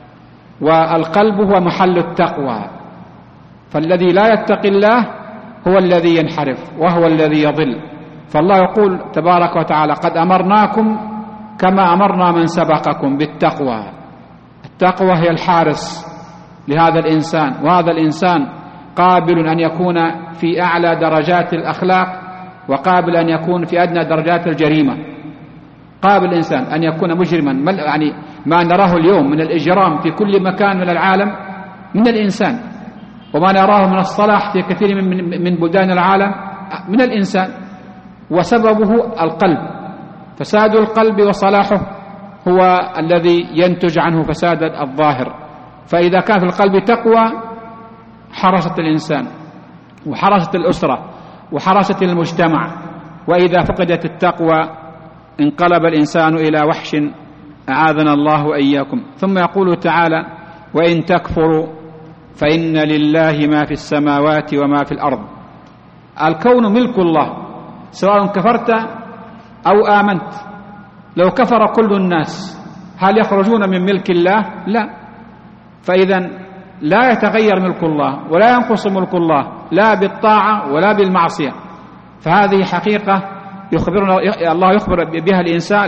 والقلب هو محل التقوى. فالذي لا يتقي الله هو الذي ينحرف وهو الذي يضل. فالله يقول تبارك وتعالى قد أمرناكم كما أمرنا من سبقكم بالتقوى. التقوى هي الحارس لهذا الإنسان، وهذا الإنسان قابل أن يكون في أعلى درجات الأخلاق وقابل أن يكون في أدنى درجات الجريمة. قابل الإنسان أن يكون مجرما، يعني ما نراه اليوم من الإجرام في كل مكان من العالم من الإنسان، وما نراه من الصلاح في كثير من بلدان العالم من الإنسان، وسببه القلب. فساد القلب وصلاحه هو الذي ينتج عنه فساد الظاهر. فإذا كان في القلب تقوى حرست الإنسان وحرست الأسرة وحرست المجتمع، وإذا فقدت التقوى انقلب الإنسان إلى وحش، أعاذنا الله وإياكم. ثم يقول تعالى وإن تكفروا فإن لله ما في السماوات وما في الأرض. الكون ملك الله سواء كفرت أو آمنت. لو كفر كل الناس هل يخرجون من ملك الله؟ لا. فإذا لا يتغير ملك الله ولا ينقص ملك الله لا بالطاعة ولا بالمعصية. فهذه حقيقة يخبرنا الله يخبر بها الإنسان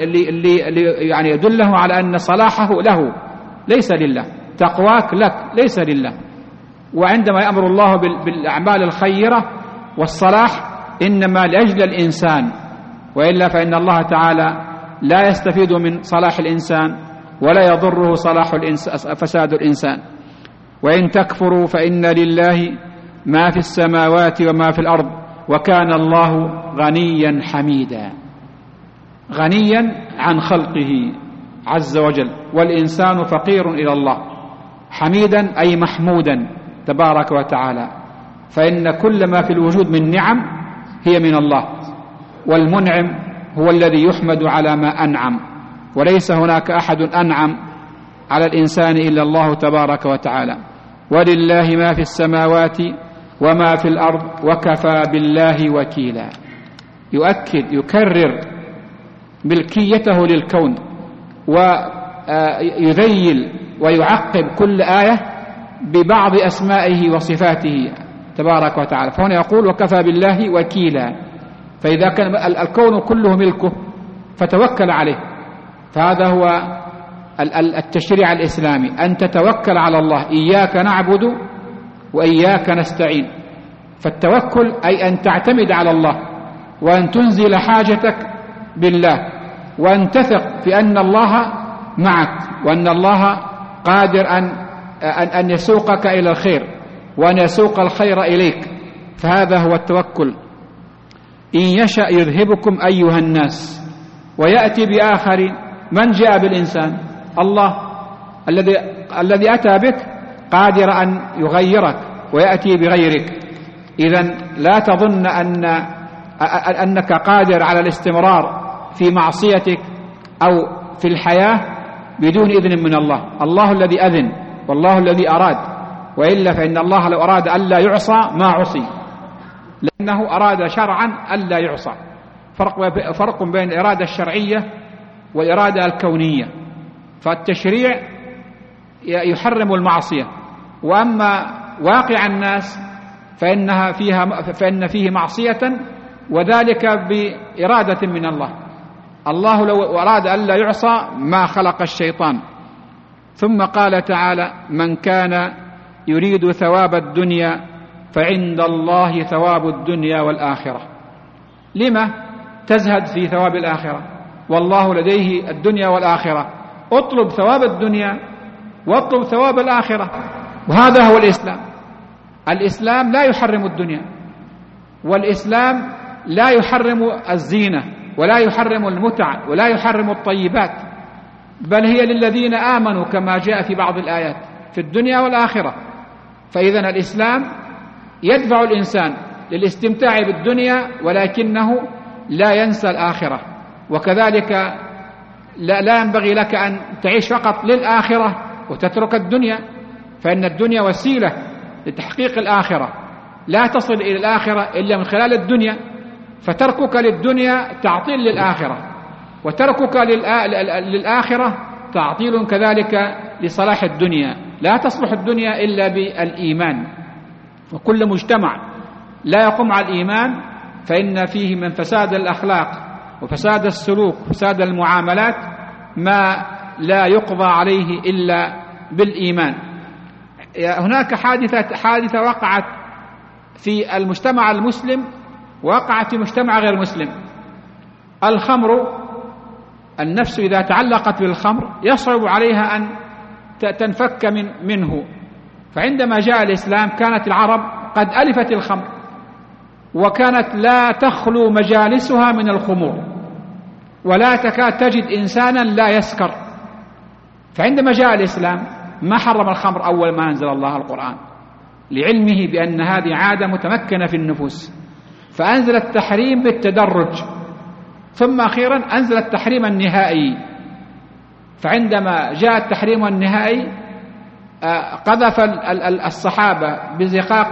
يعني يدله على أن صلاحه له ليس لله، تقواك لك ليس لله. وعندما يأمر الله بالأعمال الخيرة والصلاح إنما لأجل الإنسان، وإلا فإن الله تعالى لا يستفيد من صلاح الإنسان ولا يضره فساد الإنسان. وإن تكفروا فإن لله ما في السماوات وما في الأرض وكان الله غنيا حميدا. غنيا عن خلقه عز وجل، والإنسان فقير إلى الله. حميدا أي محمودا تبارك وتعالى، فإن كل ما في الوجود من نعم هي من الله، والمنعم هو الذي يحمد على ما أنعم، وليس هناك أحد أنعم على الإنسان إلا الله تبارك وتعالى. ولله ما في السماوات وما في الأرض وكفى بالله وكيلا. يكرر ملكيته للكون ويذيل ويعقب كل آية ببعض أسمائه وصفاته تبارك وتعالى. فهنا يقول وكفى بالله وكيلا، فإذا كان الكون كله ملكه فتوكل عليه. فهذا هو التشريع الإسلامي، أن تتوكل على الله، إياك نعبد وإياك نستعين. فالتوكل أي أن تعتمد على الله، وأن تنزل حاجتك بالله، وأن تثق في أن الله معك، وأن الله قادر أن يسوقك إلى الخير، وأن يسوق الخير إليك. فهذا هو التوكل. إن يشأ يذهبكم أيها الناس ويأتي بآخرين. من جاء بالإنسان؟ الله الذي أتى بك قادر أن يغيرك ويأتي بغيرك. إذن لا تظن أنك قادر على الاستمرار في معصيتك أو في الحياة بدون إذن من الله. الله الذي أذن والله الذي أراد، وإلا فإن الله لو أراد ألا يعصى ما عصي، لأنه أراد شرعا ألا يعصى. فرق بين الإرادة الشرعية والإرادة الكونية. فالتشريع يحرم المعصية، وأما واقع الناس فإن فيه معصية، وذلك بإرادة من الله. الله لو أراد ألا يعصى ما خلق الشيطان. ثم قال تعالى من كان يريد ثواب الدنيا فعند الله ثواب الدنيا والآخرة. لما تزهد في ثواب الآخرة والله لديه الدنيا والآخرة؟ اطلب ثواب الدنيا واطلب ثواب الآخرة. وهذا هو الإسلام. الإسلام لا يحرم الدنيا، والإسلام لا يحرم الزينة، ولا يحرم المتع، ولا يحرم الطيبات، بل هي للذين آمنوا كما جاء في بعض الآيات في الدنيا والآخرة. فإذن الإسلام يدفع الإنسان للاستمتاع بالدنيا، ولكنه لا ينسى الآخرة. وكذلك لا ينبغي لك أن تعيش فقط للآخرة وتترك الدنيا، فإن الدنيا وسيلة لتحقيق الآخرة، لا تصل إلى الآخرة إلا من خلال الدنيا. فتركك للدنيا تعطيل للآخرة، وتركك للآخرة تعطيل كذلك لصلاح الدنيا. لا تصلح الدنيا إلا بالإيمان. وكل مجتمع لا يقوم على الإيمان فإن فيه من فساد الأخلاق وفساد السلوك وفساد المعاملات ما لا يقضى عليه إلا بالإيمان. هناك حادثة وقعت في المجتمع المسلم وقعت في مجتمع غير مسلم. الخمر، النفس إذا تعلقت بالخمر يصعب عليها أن تنفك منه. فعندما جاء الإسلام كانت العرب قد ألفت الخمر، وكانت لا تخلو مجالسها من الخمور، ولا تكاد تجد إنسانا لا يسكر. فعندما جاء الإسلام ما حرم الخمر أول ما أنزل الله القرآن، لعلمه بأن هذه عادة متمكنة في النفوس، فأنزل التحريم بالتدرج، ثم أخيرا أنزل التحريم النهائي. فعندما جاء التحريم النهائي قذف الصحابة بزقاق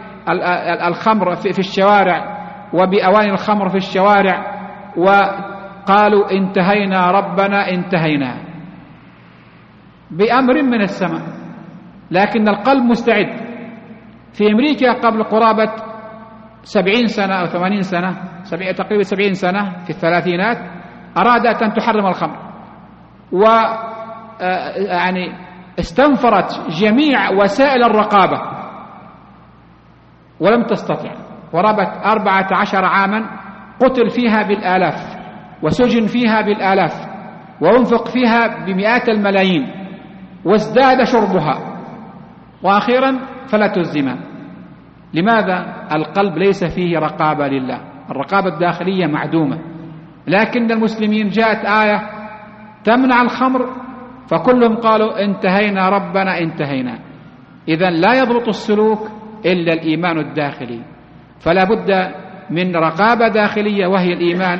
الخمر في الشوارع وبأواني الخمر في الشوارع، وقالوا انتهينا ربنا انتهينا، بأمر من السماء. لكن القلب مستعد. في أمريكا قبل قرابة 70 سنة أو 80 سنة، تقريبا 70 سنة في الثلاثينات، أرادت أن تحرم الخمر، يعني استنفرت جميع وسائل الرقابة ولم تستطع، وربت 14 عاما قتل فيها بالآلاف، وسجن فيها بالآلاف، وانفق فيها بمئات الملايين، وازداد شربها، وأخيرا فلتوا الزمان. لماذا؟ القلب ليس فيه رقابة لله، الرقابة الداخلية معدومة. لكن المسلمين جاءت آية تمنع الخمر، فكلهم قالوا انتهينا ربنا انتهينا. إذن لا يضبط السلوك إلا الإيمان الداخلي. فلا بد من رقابة داخلية، وهي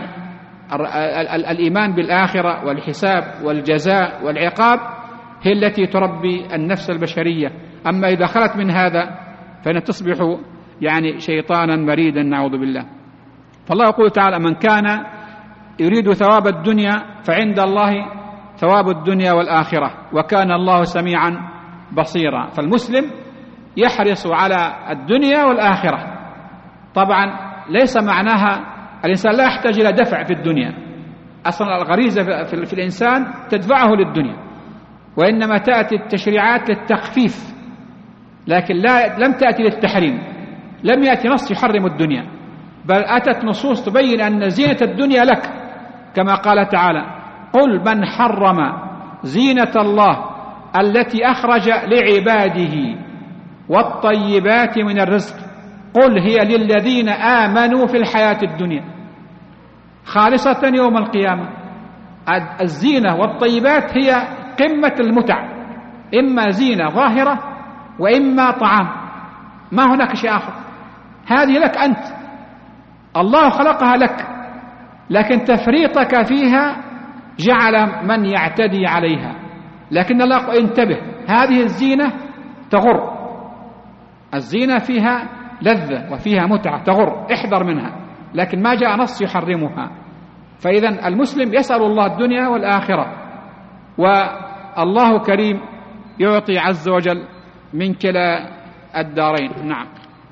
الإيمان بالآخرة والحساب والجزاء والعقاب، هي التي تربي النفس البشرية. أما إذا خلت من هذا فإن تصبح يعني شيطانا مريدا، نعوذ بالله. فالله يقول تعالى من كان يريد ثواب الدنيا فعند الله ثواب الدنيا والآخرة وكان الله سميعا بصيرا. فالمسلم يحرص على الدنيا والآخرة. طبعا ليس معناها الإنسان لا يحتاج إلى دفع في الدنيا، أصلا الغريزة في الإنسان تدفعه للدنيا، وإنما تأتي التشريعات للتخفيف، لكن لم تأتي للتحريم. لم يأتي نص يحرم الدنيا، بل أتت نصوص تبين أن زينة الدنيا لك، كما قال تعالى: قل من حرم زينة الله التي أخرج لعباده والطيبات من الرزق قل هي للذين آمنوا في الحياة الدنيا خالصة يوم القيامة. الزينة والطيبات هي قمة المتع، إما زينة ظاهرة وإما طعام، ما هناك شيء آخر. هذه لك أنت، الله خلقها لك، لكن تفريطك فيها جعل من يعتدي عليها. لكن الله انتبه، هذه الزينة تغر، الزينة فيها لذة وفيها متعة تغر، احذر منها، لكن ما جاء نص يحرمها. فإذا المسلم يسأل الله الدنيا والآخرة، والله كريم يعطي عز وجل من كلا الدارين. نعم.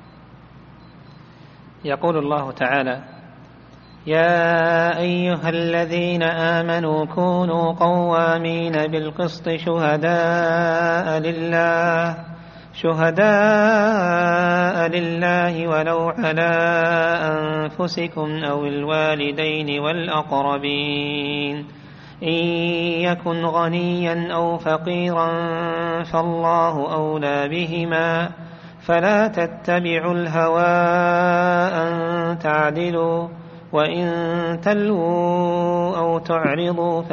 يقول الله تعالى: يا أيها الذين آمنوا كونوا قوامين بالقسط شهداء لله ولو على أنفسكم أو الوالدين والأقربين إن يكن غنيا أو فقيرا فالله أولى بهما فلا تتبعوا الهوى أن تعدلوا وإن تلووا أو تعرضوا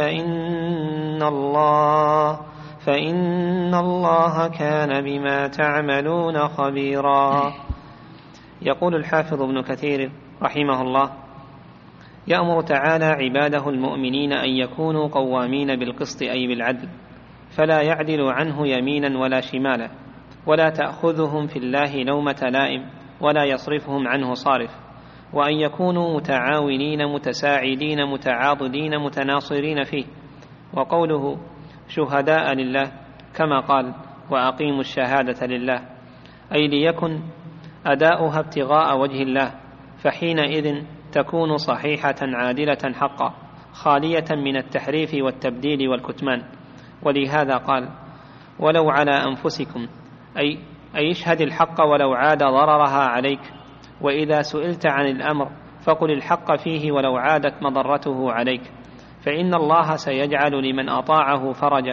فإن الله كان بما تعملون خبيرا. يقول الحافظ ابن كثير رحمه الله: يأمر تعالى عباده المؤمنين أن يكونوا قوامين بالقسط أي بالعدل، فلا يعدل عنه يمينا ولا شمالا، ولا تأخذهم في الله لومة لائم، ولا يصرفهم عنه صارف، وأن يكونوا متعاونين متساعدين متعاضدين متناصرين فيه. وقوله شهداء لله كما قال: وأقيموا الشهادة لله، أي ليكن أداؤها ابتغاء وجه الله، فحينئذ تكون صحيحة عادلة حقا خالية من التحريف والتبديل والكتمان. ولهذا قال: ولو على أنفسكم، أي اشهد الحق ولو عاد ضررها عليك، وإذا سئلت عن الأمر فقل الحق فيه ولو عادت مضرته عليك، فإن الله سيجعل لمن أطاعه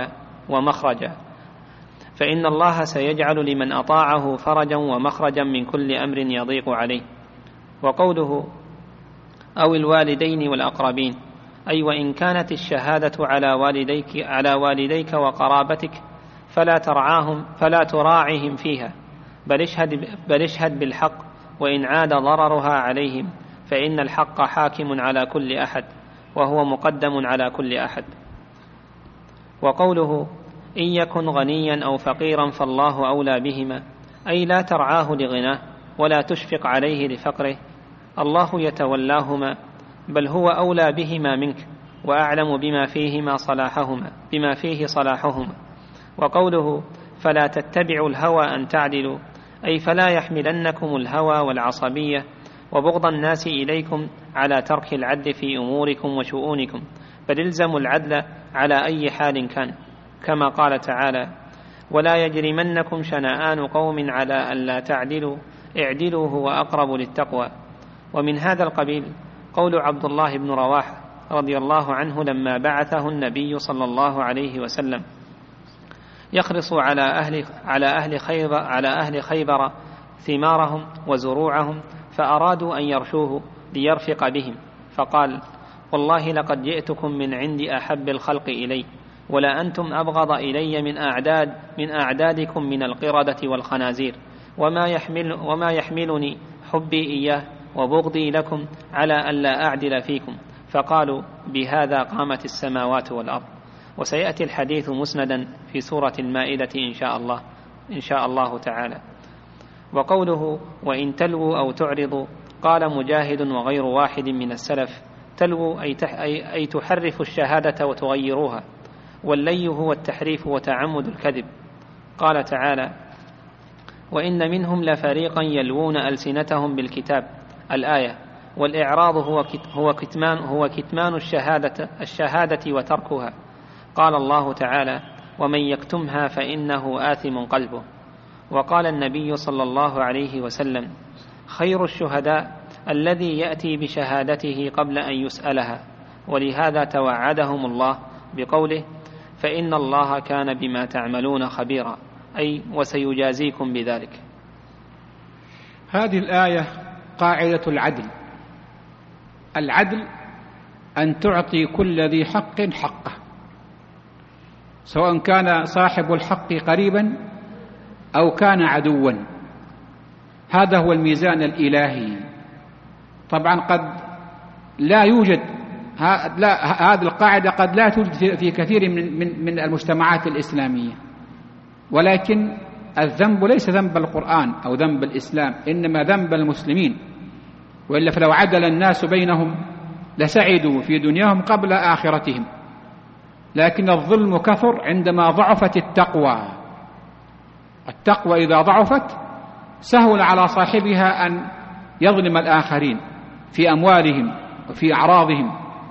فرجا ومخرجا من كل أمر يضيق عليه. وقوله أو الوالدين والأقربين، أي وإن كانت الشهادة على والديك وقرابتك فلا تراعهم فيها، بل اشهد بالحق، وإن عاد ضررها عليهم فإن الحق حاكم على كل أحد، وهو مقدم على كل أحد. وقوله إن يكن غنيا أو فقيرا فالله أولى بهما، أي لا ترعاه لغناه ولا تشفق عليه لفقره، الله يتولاهما، بل هو أولى بهما منك وأعلم بما فيه صلاحهما. وقوله فلا تتبعوا الهوى أن تعدلوا، أي فلا يحملنكم الهوى والعصبية وبغض الناس إليكم على ترك العدل في أموركم وشؤونكم، بل الزموا العدل على أي حال كان، كما قال تعالى: ولا يجرمنكم شنآن قوم على ألا تعدلوا اعدلوا هو أقرب للتقوى. ومن هذا القبيل قول عبد الله بن رواحة رضي الله عنه لما بعثه النبي صلى الله عليه وسلم يخرص على أهل خيبر ثمارهم وزروعهم، فأرادوا أن يرشوه ليرفق بهم، فقال: والله لقد جئتكم من عند أحب الخلق إلي، ولا أنتم أبغض إلي من أعدادكم من القردة والخنازير، وما يحملني حبي إياه وبغضي لكم على ألا أعدل فيكم. فقالوا: بهذا قامت السماوات والأرض. وسيأتي الحديث مسندا في سورة المائدة إن شاء الله تعالى. وقوله وإن تلووا أو تعرضوا، قال مجاهد وغير واحد من السلف: تلووا أي تحرفوا الشهادة وتغيروها، واللي هو التحريف وتعمد الكذب. قال تعالى: وإن منهم لفريقا يلوون ألسنتهم بالكتاب الآية. والإعراض هو كتمان الشهادة وتركها. قال الله تعالى: ومن يكتمها فإنه آثم قلبه. وقال النبي صلى الله عليه وسلم: خير الشهداء الذي يأتي بشهادته قبل أن يسألها. ولهذا توعدهم الله بقوله: فإن الله كان بما تعملون خبيرا، أي وسيجازيكم بذلك. هذه الآية قاعدة العدل. العدل أن تعطي كل ذي حق حقه، سواء كان صاحب الحق قريبا أو كان عدوا. هذا هو الميزان الإلهي. طبعا قد لا يوجد هذه القاعدة قد لا توجد في كثير من المجتمعات الإسلامية، ولكن الذنب ليس ذنب القرآن أو ذنب الإسلام، إنما ذنب المسلمين. وإلا فلو عدل الناس بينهم لسعدوا في دنياهم قبل آخرتهم. لكن الظلم كثر عندما ضعفت التقوى. التقوى إذا ضعفت سهل على صاحبها أن يظلم الآخرين في أموالهم وفي أعراضهم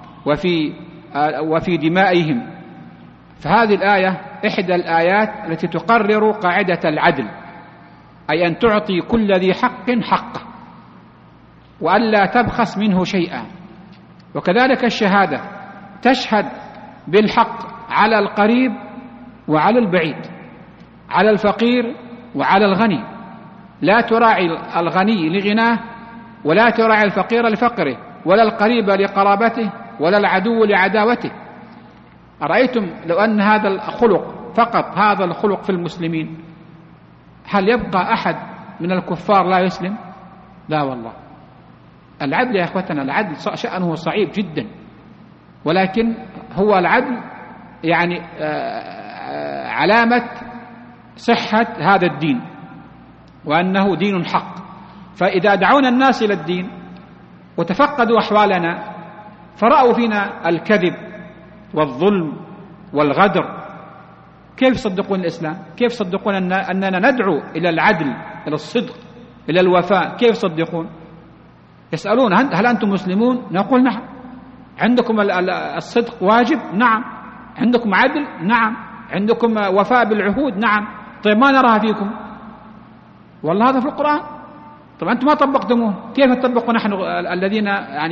وفي دمائهم. فهذه الآية إحدى الآيات التي تقرر قاعدة العدل، أي أن تعطي كل ذي حق حقه وألا تبخس منه شيئا. وكذلك الشهادة تشهد بالحق على القريب وعلى البعيد، على الفقير وعلى الغني. لا تراعي الغني لغناه، ولا تراعي الفقير لفقره، ولا القريب لقرابته، ولا العدو لعداوته. أرأيتم لو أن هذا الخلق فقط، هذا الخلق في المسلمين، هل يبقى أحد من الكفار لا يسلم؟ لا والله. العدل يا أخوتنا، العدل شأنه صعيب جدا، ولكن هو العدل يعني علامة صحة هذا الدين وأنه دين حق. فإذا دعونا الناس إلى الدين وتفقدوا أحوالنا فرأوا فينا الكذب والظلم والغدر، كيف يصدقون الإسلام؟ كيف يصدقون أننا ندعو إلى العدل، إلى الصدق، إلى الوفاء؟ كيف يصدقون؟ يسألون: هل أنتم مسلمون؟ نقول: نعم. عندكم الصدق واجب؟ نعم. عندكم عدل؟ نعم. عندكم وفاء بالعهود؟ نعم. طيب ما نراها فيكم؟ والله هذا في القرآن. طبعا أنتم ما طبقتموه، كيف نطبق نحن الذين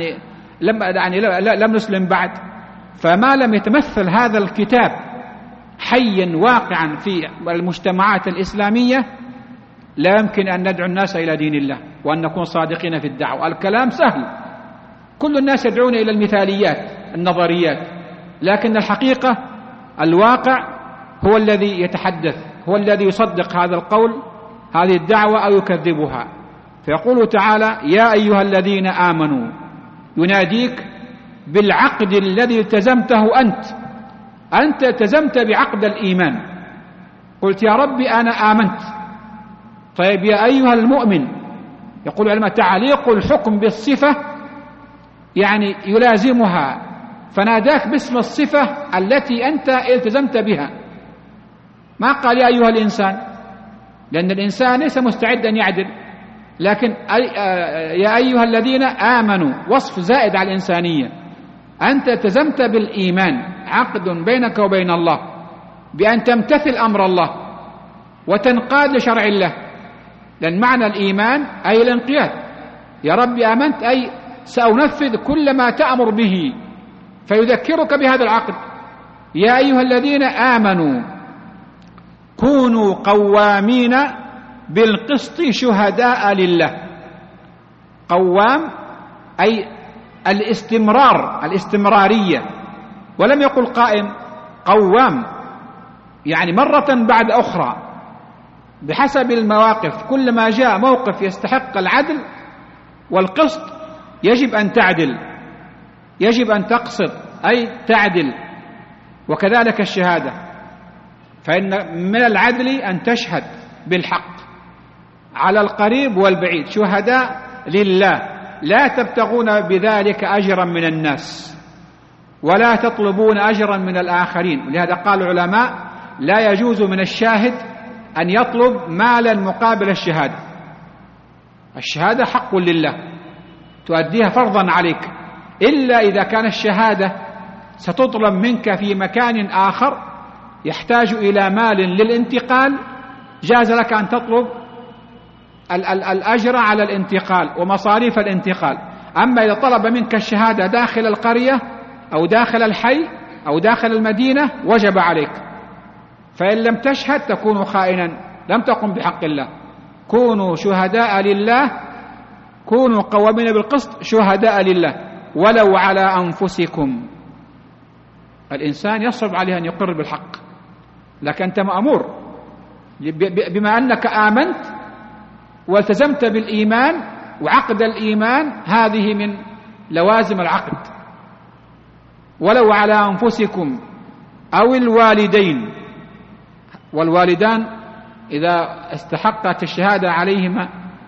لم نسلم بعد؟ فما لم يتمثل هذا الكتاب حيا واقعا في المجتمعات الإسلامية لا يمكن أن ندعو الناس إلى دين الله وأن نكون صادقين في الدعوة. الكلام سهل، كل الناس يدعون إلى المثاليات النظريات، لكن الحقيقة الواقع هو الذي يتحدث، هو الذي يصدق هذا القول، هذه الدعوة، أو يكذبها. فيقول تعالى: يا أيها الذين آمنوا، يناديك بالعقد الذي التزمته أنت التزمت بعقد الإيمان. قلت: يا ربي أنا آمنت. طيب يا أيها المؤمن، يقول العلماء تعليق الحكم بالصفة يعني يلازمها، فناداك باسم الصفة التي أنت التزمت بها. ما قال يا أيها الإنسان، لأن الإنسان ليس مستعد أن يعدل، لكن يا أيها الذين آمنوا وصف زائد على الإنسانية. أنت التزمت بالإيمان، عقد بينك وبين الله بأن تمتثل أمر الله وتنقاد لشرع الله، لأن معنى الإيمان أي الانقياد. يا ربي آمنت أي سأنفذ كل ما تأمر به، فيذكرك بهذا العقد. يا أيها الذين آمنوا كونوا قوامين بالقسط شهداء لله. قوام أي الاستمرارية، ولم يقل قائم، قوام يعني مرة بعد أخرى بحسب المواقف. كلما جاء موقف يستحق العدل والقسط يجب أن تعدل، يجب أن تقسط أي تعدل. وكذلك الشهادة، فإن من العدل أن تشهد بالحق على القريب والبعيد، شهداء لله، لا تبتغون بذلك أجرا من الناس ولا تطلبون أجرا من الآخرين. لهذا قال العلماء: لا يجوز من الشاهد أن يطلب مالا مقابل الشهادة. الشهادة حق لله تؤديها فرضا عليك، إلا إذا كان الشهادة ستطلب منك في مكان آخر يحتاج إلى مال للانتقال، جاز لك أن تطلب الأجر على الانتقال ومصاريف الانتقال. أما إذا طلب منك الشهادة داخل القرية أو داخل الحي أو داخل المدينة وجب عليك، فإن لم تشهد تكون خائنا، لم تقم بحق الله. كونوا شهداء لله، كونوا قوامين بالقسط شهداء لله ولو على أنفسكم. الإنسان يصعب عليه أن يقر بالحق، لكن أنت مأمور بما أنك آمنت والتزمت بالإيمان، وعقد الإيمان هذه من لوازم العقد. ولو على أنفسكم أو الوالدين، والوالدان إذا استحقت الشهادة عليهما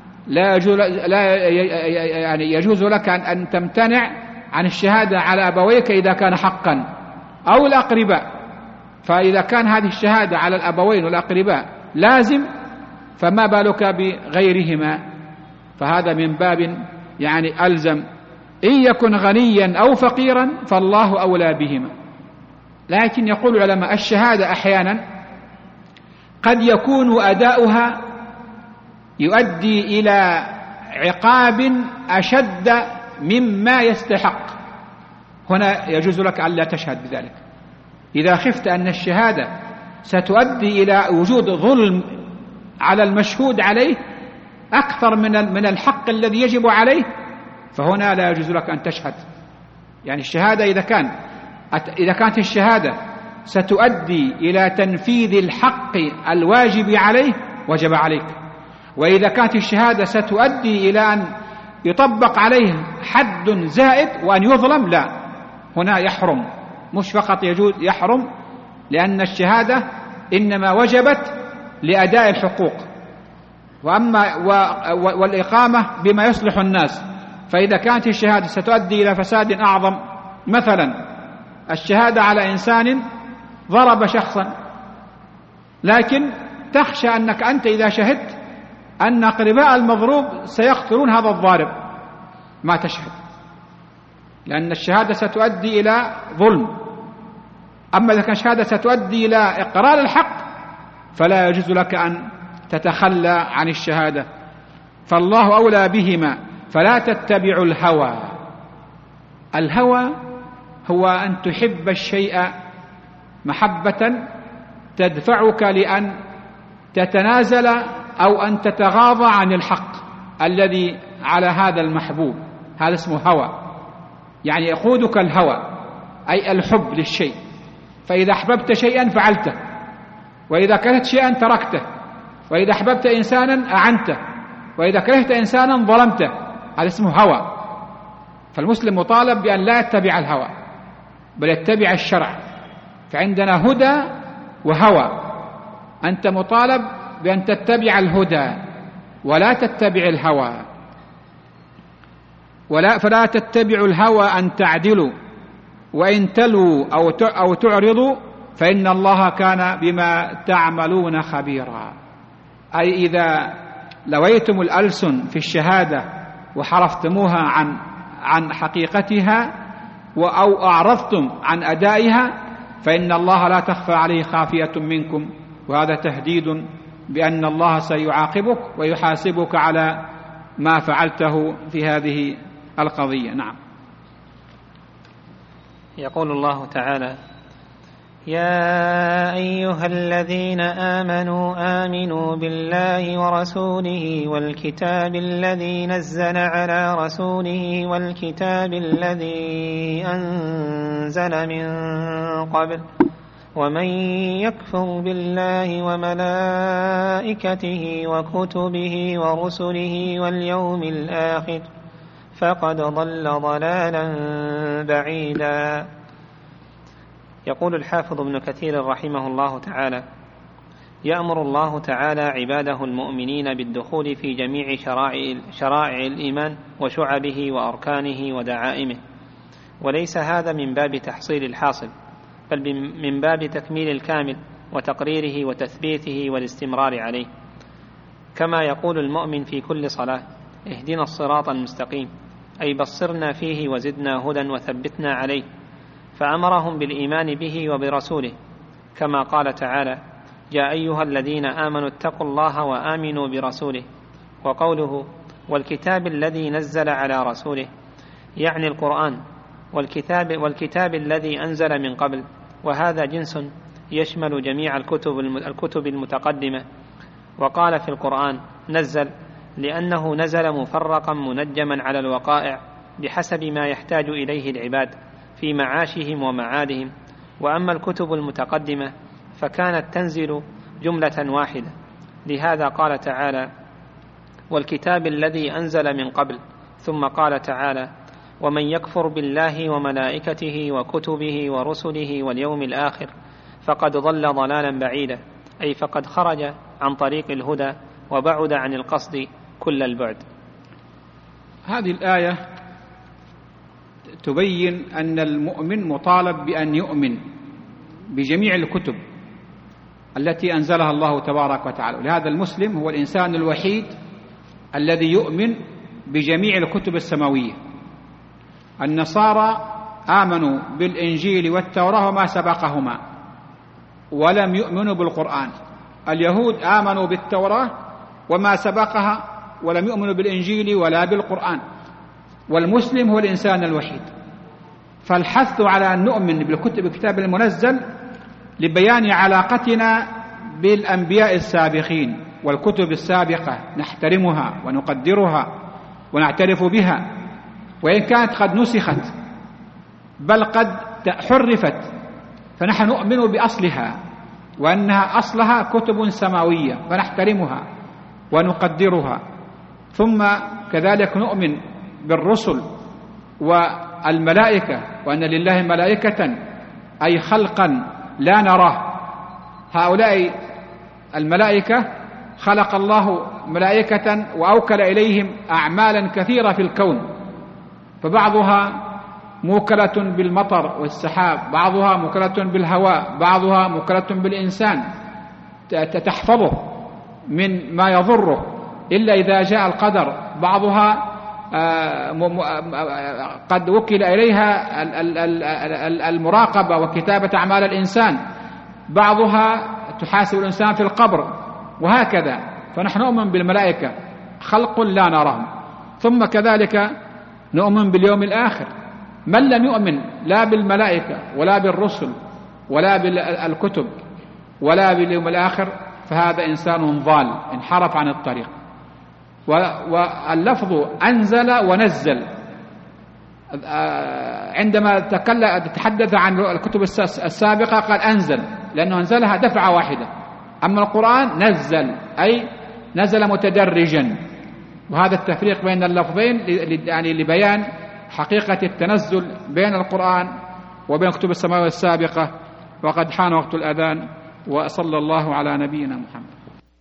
يجوز لك أن تمتنع عن الشهادة على أبويك إذا كان حقا، أو الأقرباء. فإذا كان هذه الشهادة على الأبوين والأقرباء لازم، فما بالك بغيرهما؟ فهذا من باب ألزم. إن يكن غنيا أو فقيرا فالله أولى بهما. لكن يقول العلماء الشهادة أحيانا قد يكون أداؤها يؤدي إلى عقاب أشد مما يستحق. هنا يجوز لك أن لا تشهد بذلك. إذا خفت أن الشهادة ستؤدي إلى وجود ظلم على المشهود عليه أكثر من الحق الذي يجب عليه، فهنا لا يجوز لك أن تشهد. الشهادة إذا كانت الشهادة ستؤدي إلى تنفيذ الحق الواجب عليه وجب عليك، وإذا كانت الشهادة ستؤدي إلى أن يطبق عليه حد زائد وأن يظلم، لا، هنا يحرم. مش فقط يجوز، يحرم، لأن الشهادة إنما وجبت لأداء الحقوق، والإقامة بما يصلح الناس. فإذا كانت الشهادة ستؤدي إلى فساد أعظم، مثلا الشهادة على إنسان ضرب شخصا، لكن تخشى أنك أنت إذا شهدت أن أقرباء المضروب سيقتلون هذا الضارب، ما تشهد، لأن الشهادة ستؤدي إلى ظلم. أما إذا كانت الشهادة ستؤدي إلى إقرار الحق فلا يجوز لك أن تتخلى عن الشهادة، فالله أولى بهما. فلا تتبعوا الهوى. الهوى هو أن تحب الشيء محبة تدفعك لأن تتنازل أو أن تتغاضى عن الحق الذي على هذا المحبوب، هذا اسمه هوى. يقودك الهوى، أي الحب للشيء. فإذا أحببت شيئا فعلته، وإذا كرهت شيئا تركته، وإذا أحببت إنسانا أعنته، وإذا كرهت إنسانا ظلمته، هذا اسمه هوى. فالمسلم مطالب بأن لا يتبع الهوى بل يتبع الشرع. فعندنا هدى وهوى، أنت مطالب بأن تتبع الهدى ولا تتبع الهوى. فلا تتبعوا الهوى أن تعدلوا وإن تلوا أو تعرضوا فإن الله كان بما تعملون خبيرا. أي إذا لويتم الألسن في الشهادة وحرفتموها عن حقيقتها أو أعرضتم عن أدائها فإن الله لا تخفى عليه خافية منكم، وهذا تهديد بأن الله سيعاقبك ويحاسبك على ما فعلته في هذه القضية. نعم. يقول الله تعالى: يا أيها الذين آمنوا بالله ورسوله والكتاب الذي نزل على رسوله والكتاب الذي أنزل من قبل ومن يكفر بالله وملائكته وكتبه ورسله واليوم الآخر فقد ضل ضلالا بعيدا. يقول الحافظ ابن كثير رحمه الله تعالى: يأمر الله تعالى عباده المؤمنين بالدخول في جميع شرائع الإيمان وشعبه وأركانه ودعائمه، وليس هذا من باب تحصيل الحاصل بل من باب تكميل الكامل وتقريره وتثبيته والاستمرار عليه. كما يقول المؤمن في كل صلاة: اهدنا الصراط المستقيم، أي بصرنا فيه وزدنا هدى وثبتنا عليه. فأمرهم بالإيمان به وبرسوله، كما قال تعالى: يا أيها الذين آمنوا اتقوا الله وآمنوا برسوله. وقوله: والكتاب الذي نزل على رسوله، يعني القرآن، والكتاب الذي أنزل من قبل، وهذا جنس يشمل جميع الكتب المتقدمة. وقال في القرآن: نزل، لأنه نزل مفرقا منجما على الوقائع بحسب ما يحتاج إليه العباد في معاشهم ومعادهم. وأما الكتب المتقدمة فكانت تنزل جملة واحدة، لهذا قال تعالى: والكتاب الذي أنزل من قبل. ثم قال تعالى: ومن يكفر بالله وملائكته وكتبه ورسله واليوم الآخر فقد ضل ضلالا بعيدا، أي فقد خرج عن طريق الهدى وبعد عن القصد كل البعد. هذه الآية تبين أن المؤمن مطالب بأن يؤمن بجميع الكتب التي أنزلها الله تبارك وتعالى. لهذا المسلم هو الإنسان الوحيد الذي يؤمن بجميع الكتب السماوية. النصارى آمنوا بالإنجيل والتوراة وما سبقهما ولم يؤمنوا بالقرآن. اليهود آمنوا بالتوراة وما سبقها ولم يؤمنوا بالإنجيل ولا بالقرآن. والمسلم هو الإنسان الوحيد. فالحث على أن نؤمن بالكتاب المنزل لبيان علاقتنا بالأنبياء السابقين والكتب السابقة، نحترمها ونقدرها ونعترف بها، وإن كانت قد نسخت بل قد حرفت، فنحن نؤمن بأصلها وأنها أصلها كتب سماوية فنحترمها ونقدرها. ثم كذلك نؤمن بالرسل والملائكة، وأن لله ملائكة أي خلقا لا نراه. هؤلاء الملائكة خلق الله ملائكة وأوكل إليهم أعمالا كثيرة في الكون، فبعضها موكلة بالمطر والسحاب، بعضها موكلة بالهواء، بعضها موكلة بالإنسان تحفظه من ما يضره إلا إذا جاء القدر، بعضها قد وكل إليها المراقبة وكتابة أعمال الإنسان، بعضها تحاسب الإنسان في القبر، وهكذا. فنحن نؤمن بالملائكة خلق لا نراهم. ثم كذلك نؤمن باليوم الآخر. من لم يؤمن لا بالملائكة ولا بالرسل ولا بالكتب ولا باليوم الآخر فهذا إنسان ضال انحرف عن الطريق. واللفظ أنزل ونزل عندما تحدث عن الكتب السابقة قال أنزل لأنه أنزلها دفعة واحدة، أما القرآن نزل أي نزل متدرجا. وهذا التفريق بين اللفظين يعني لبيان حقيقة التنزل بين القرآن وبين الكتب السماوية السابقة. وقد حان وقت الأذان، وصلى الله على نبينا محمد.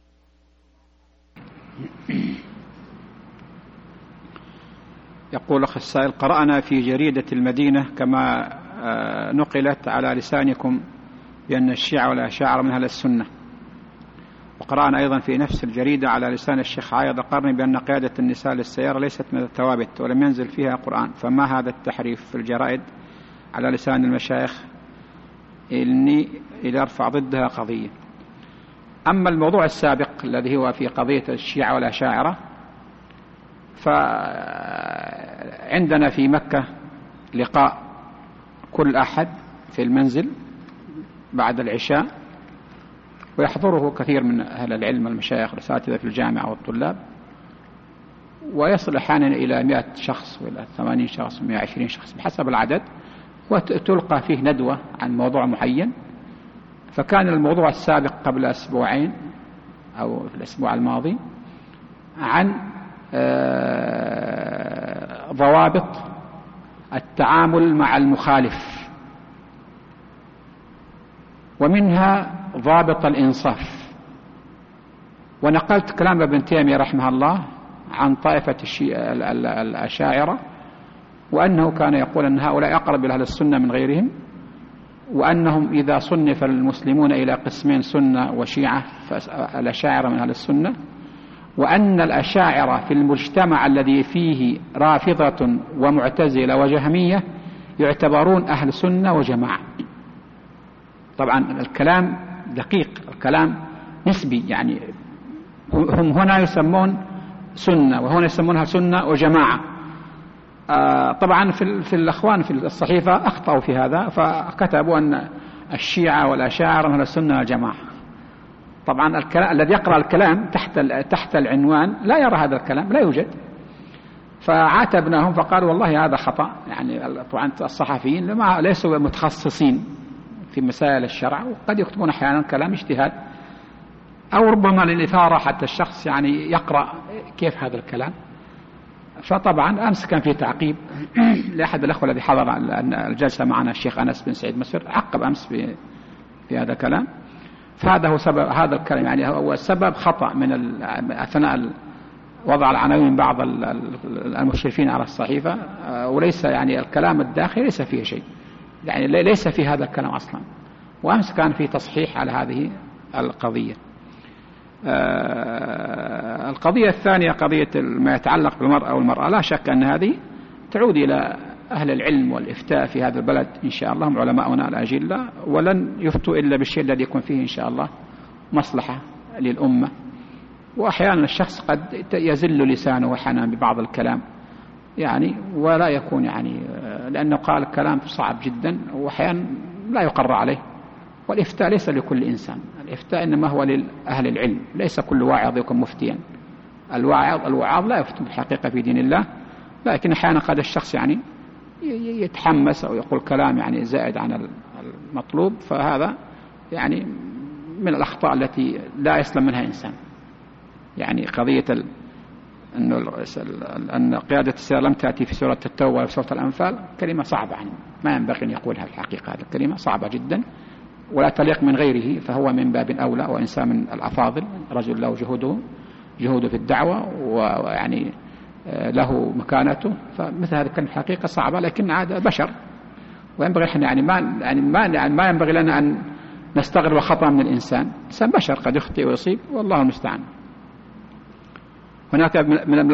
يقول أخ السائل: قرأنا في جريدة المدينة كما نقلت على لسانكم بأن الشيعة والأشاعرة من أهل السنة، وقرأنا أيضا في نفس الجريدة على لسان الشيخ عايض القرني بأن قيادة النساء للسيارة ليست من الثوابت ولم ينزل فيها قرآن، فما هذا التحريف في الجرائد على لسان المشايخ إني إلى أرفع ضدها قضية. أما الموضوع السابق الذي هو في قضية الشيعة والأشاعرة، فعندنا في مكة لقاء كل أحد في المنزل بعد العشاء، ويحضره كثير من أهل العلم المشايخ الأساتذة في الجامعة والطلاب، ويصل أحيانا إلى 100 شخص وإلى 80 شخص 120 شخص بحسب العدد، وتلقى فيه ندوة عن موضوع معين. فكان الموضوع السابق قبل أسبوعين أو في الأسبوع الماضي عن ضوابط التعامل مع المخالف، ومنها ضابط الإنصاف. ونقلت كلام ابن تيمية رحمه الله عن طائفة الأشاعرة، وأنه كان يقول أن هؤلاء أقرب إلى أهل السنة من غيرهم، وأنهم إذا صنف المسلمون إلى قسمين سنة وشيعة فالأشاعرة من أهل السنة، وأن الأشاعرة في المجتمع الذي فيه رافضة ومعتزلة وجهمية يعتبرون أهل سنة وجماعة. طبعا الكلام دقيق، الكلام نسبي، يعني هم هنا يسمون سنة وهنا يسمونها سنة وجماعة. طبعا في الأخوان في الصحيفة أخطأوا في هذا، فكتبوا أن الشيعة والأشاعرة من السنة والجماعة. طبعا الذي يقرأ الكلام تحت العنوان لا يرى هذا الكلام، لا يوجد. فعاتبناهم فقالوا والله هذا خطأ. يعني طبعا الصحفيين ليسوا متخصصين في مسائل الشرع، وقد يكتبون أحيانا كلام اجتهاد أو ربما للإثارة حتى الشخص يعني يقرأ كيف هذا الكلام. فطبعا أمس كان في تعقيب لأحد الأخوة الذي حضر الجلسة معنا الشيخ أنس بن سعيد مصر، عقب أمس في هذا الكلام. فهذا هو سبب هذا الكلام، يعني هو سبب خطأ من أثناء وضع العناوين من بعض المشرفين على الصحيفة، وليس يعني الكلام الداخلي ليس فيه شيء، يعني ليس في هذا الكلام أصلا. وأمس كان في تصحيح على هذه القضية. القضية الثانية قضية ما يتعلق بالمرأة والمرأة، لا شك أن هذه تعود إلى أهل العلم والإفتاء في هذا البلد إن شاء الله، هم علماؤنا الأجلة، ولن يفتوا إلا بالشيء الذي يكون فيه إن شاء الله مصلحة للأمة. وأحيانا الشخص قد يزل لسانه وحنا ببعض الكلام يعني، ولا يكون يعني لأنه قال كلام صعب جدا وأحيانا لا يقر عليه. والإفتاء ليس لكل إنسان، الإفتاء إنما هو لأهل العلم، ليس كل واعظ يكون مفتيا. الوعاظ لا يفتون الحقيقة في دين الله، لكن أحيانا قد الشخص يعني يتحمس أو يقول كلام يعني زائد عن المطلوب، فهذا يعني من الأخطاء التي لا يسلم منها إنسان. يعني قضية أن قيادة السير لم تأتي في سورة التوبة وفي سورة الأنفال كلمة صعبة، يعني ما ينبغي أن يقولها في الحقيقة. هذه الكلمة صعبة جدا ولا تليق من غيره، فهو من باب أولى، وإنسان من الأفاضل، رجل له جهوده في الدعوة ويعني له مكانته. فمثل هذه الكلمة الحقيقة صعبة، لكن عاد بشر، وينبغي احنا يعني ما ينبغي لنا أن نستغرب خطأ من الإنسان بشر قد يخطئ ويصيب، والله المستعان. هناك من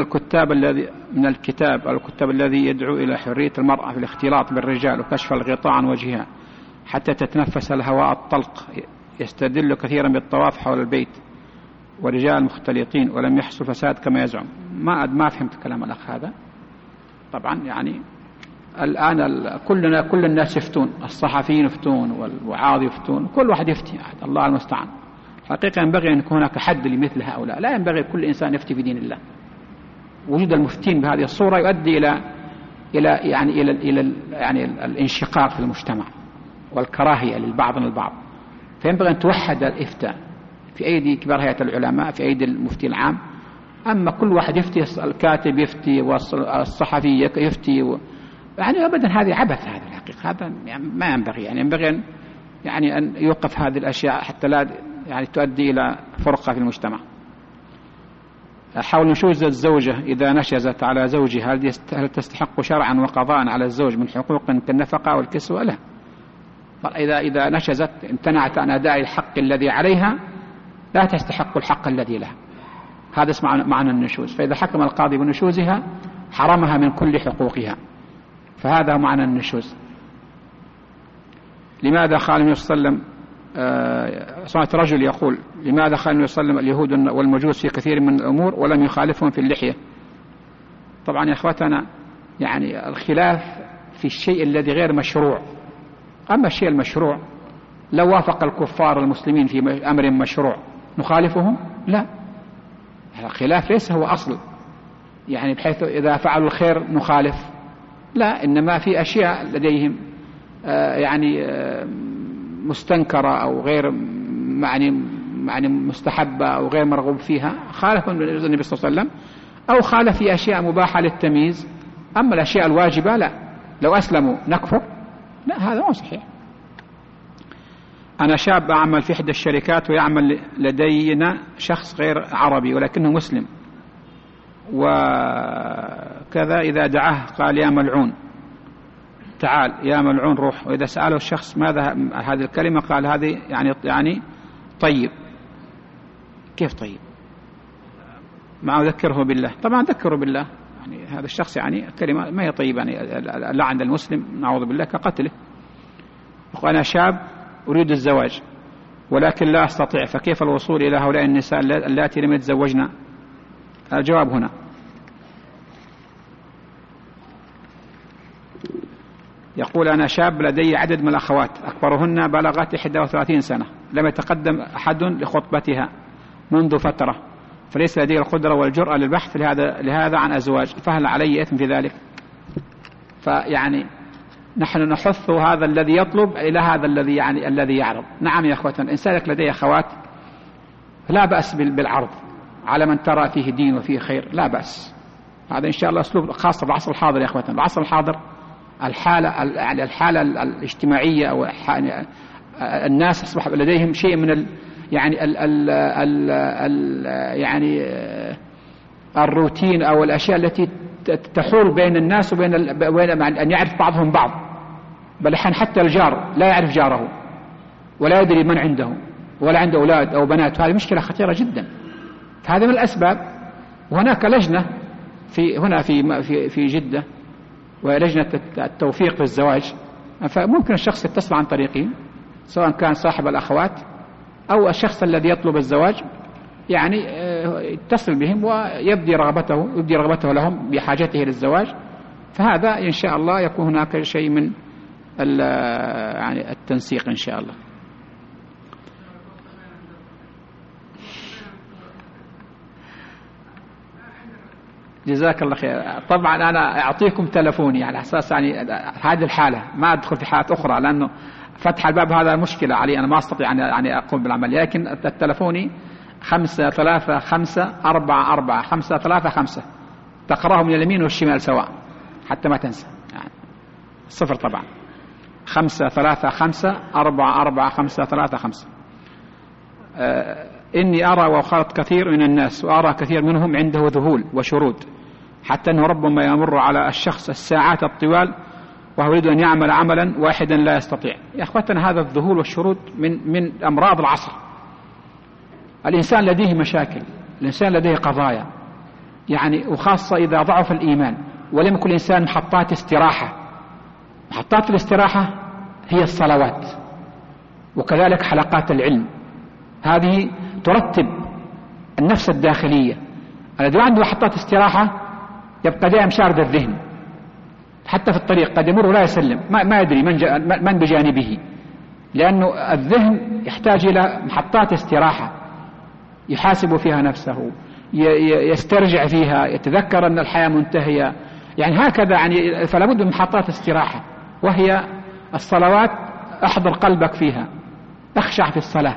الكتاب الذي يدعو إلى حرية المرأة في الاختلاط بالرجال وكشف الغطاء عن وجهها حتى تتنفس الهواء الطلق، يستدل كثيرا بالطواف حول البيت ورجال مختلطين ولم يحصل فساد كما يزعم. ما فهمت كلام الأخ هذا. طبعا يعني الآن كل الناس يفتون، الصحفيين يفتون والوعاظ يفتون، كل واحد يفتي، الله المستعان. حقيقة ينبغي أن يكون هناك حد لمثل هؤلاء، لا ينبغي كل إنسان يفتي في دين الله. وجود المفتين بهذه الصورة يؤدي إلى الانشقاق في المجتمع والكراهية للبعض من البعض. فينبغي أن توحد الإفتاء في أيدي كبار هيئة العلماء، في أيدي المفتي العام. أما كل واحد يفتي، الكاتب يفتي والصحفي يفتي يعني أبدا هذه عبث. هذا الحقيقة هذا يعني ما ينبغي، يعني ينبغي أن يوقف هذه الأشياء حتى لا يعني تؤدي إلى فرقة في المجتمع. حول نشوز الزوجة إذا نشزت على زوجها هل تستحق شرعا وقضاء على الزوج من حقوق كالنفقة والكسوة؟ لا. إذا نشزت امتنعت عن أداء الحق الذي عليها لا تستحق الحق الذي لها. هذا اسمه معنى النشوز. فإذا حكم القاضي بنشوزها حرمها من كل حقوقها، فهذا معنى النشوز. لماذا قال النبي صلى الله عليه وسلم سمعت رجل يقول لماذا قال النبي صلى الله عليه وسلم اليهود والمجوس في كثير من الأمور ولم يخالفهم في اللحية؟ طبعا يا أخواتنا يعني الخلاف في الشيء الذي غير مشروع. أما الشيء المشروع لو وافق الكفار المسلمين في أمر مشروع نخالفهم؟ لا، الخلاف ليس هو أصل، يعني بحيث إذا فعلوا الخير نخالف، لا، إنما في أشياء لديهم يعني مستنكرة أو غير يعني مستحبة أو غير مرغوب فيها خالف النبي صلى الله عليه وسلم، أو خالف في أشياء مباحة للتمييز. أما الأشياء الواجبة لا، لو أسلموا نكفر، لا، هذا مو صحيح. أنا شاب أعمل في إحدى الشركات ويعمل لدينا شخص غير عربي ولكنه مسلم، وكذا إذا دعاه قال يا ملعون. تعال يا ملعون روح. وإذا سأله الشخص ماذا هذه الكلمة قال هذه يعني طيب. كيف طيب؟ ما أذكره بالله. طبعا ذكره بالله، يعني هذا الشخص يعني كلمة ما هي طيبة، يعني اللعن المسلم نعوذ بالله كقتله. وأنا شاب أريد الزواج ولكن لا أستطيع، فكيف الوصول إلى هؤلاء النساء اللاتي لم يتزوجن؟ الجواب هنا: يقول أنا شاب لدي عدد من الأخوات أكبرهن بلغت 31 سنة، لم يتقدم أحد لخطبتها منذ فترة، فليس لدي القدرة والجرأة للبحث لهذا عن أزواج، فهل علي إثم في ذلك؟ فيعني نحن نحث هذا الذي يطلب إلى هذا الذي يعرض. نعم يا أخوة، الإنسان لديه أخوات لا بأس بالعرض على من ترى فيه دين وفيه خير، لا بأس. هذا إن شاء الله أسلوب خاص بالعصر الحاضر يا أخوة. العصر الحاضر الحالة الاجتماعية أو الناس أصبح لديهم شيء من يعني الروتين أو الأشياء التي تحول بين الناس وبين أن يعرف بعضهم بعض، بل حتى الجار لا يعرف جاره ولا يدري من عنده ولا عنده أولاد أو بنات. هذه مشكلة خطيرة جدا. فهذا من الأسباب. وهناك لجنة هنا في جدة، ولجنة التوفيق في الزواج، فممكن الشخص يتصل عن طريقهم، سواء كان صاحب الأخوات أو الشخص الذي يطلب الزواج، يعني يتصل بهم ويبدي رغبته لهم بحاجته للزواج. فهذا إن شاء الله يكون هناك شيء من يعني التنسيق إن شاء الله. جزاك الله خير. طبعا أنا أعطيكم تلفوني على أساس يعني هذه الحالة، ما أدخل في حالات أخرى، لأنه فتح الباب هذا مشكلة علي، أنا ما أستطيع يعني أقوم بالعمل. لكن التلفوني 53544 تقرأه من اليمين والشمال سواء حتى ما تنسى، يعني 0 طبعا 53544 إني أرى وخالط كثير من الناس، وأرى كثير منهم عنده ذهول وشرود، حتى أنه ربما يمر على الشخص الساعات الطوال وهو يريد أن يعمل عملا واحدا لا يستطيع. يا أخوتنا هذا الذهول والشرود من أمراض العصر. الإنسان لديه مشاكل، الإنسان لديه قضايا، يعني وخاصة إذا ضعف الإيمان ولم يكن الإنسان محطات استراحة. محطات الاستراحة هي الصلوات، وكذلك حلقات العلم، هذه ترتب النفس الداخلية. الذي عنده محطات استراحة يبقى دائما شارد الذهن، حتى في الطريق قد يمر ولا يسلم، ما يدري من بجانبه، لأنه الذهن يحتاج إلى محطات استراحة يحاسب فيها نفسه، يسترجع فيها، يتذكر أن الحياة منتهية، يعني هكذا. يعني فلا بد من محطات استراحة، وهي الصلوات. احضر قلبك فيها، اخشع في الصلاة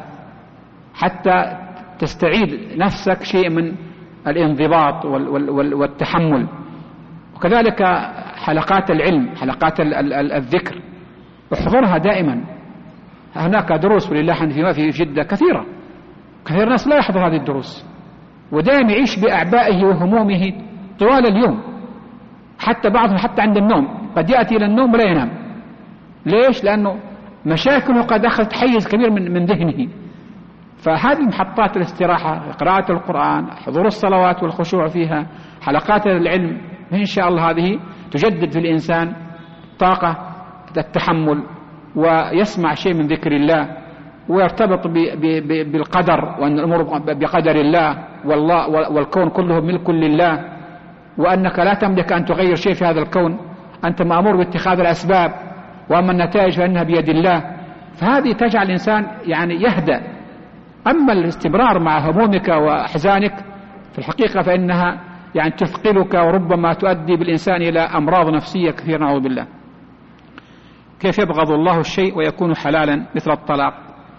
حتى تستعيد نفسك شيء من الانضباط والتحمل. وكذلك حلقات العلم، حلقات الذكر، احضرها دائما. هناك دروس ولله في جدة كثير ناس لا يحضر هذه الدروس، ودائما يعيش بأعبائه وهمومه طوال اليوم، حتى بعضهم حتى عند النوم قد يأتي إلى النوم ولا ينام. ليش؟ لأنه مشاكله قد أخذت حيز كبير من ذهنه. فهذه محطات الاستراحة، قراءة القرآن، حضور الصلوات والخشوع فيها، حلقات العلم، إن شاء الله هذه تجدد في الإنسان طاقة التحمل، ويسمع شيء من ذكر الله، ويرتبط بالقدر، وأن الأمور بقدر الله، والكون كله ملك لله، وأنك لا تملك أن تغير شيء في هذا الكون، أنت مأمور باتخاذ الأسباب، وأما النتائج فإنها بيد الله. فهذه تجعل الإنسان يعني يهدأ. أما الاستمرار مع همومك وأحزانك في الحقيقة فإنها يعني تثقلك، وربما تؤدي بالإنسان إلى أمراض نفسية كثيرة نعوذ بالله. كيف يبغض الله الشيء ويكون حلالا مثل الطلاق؟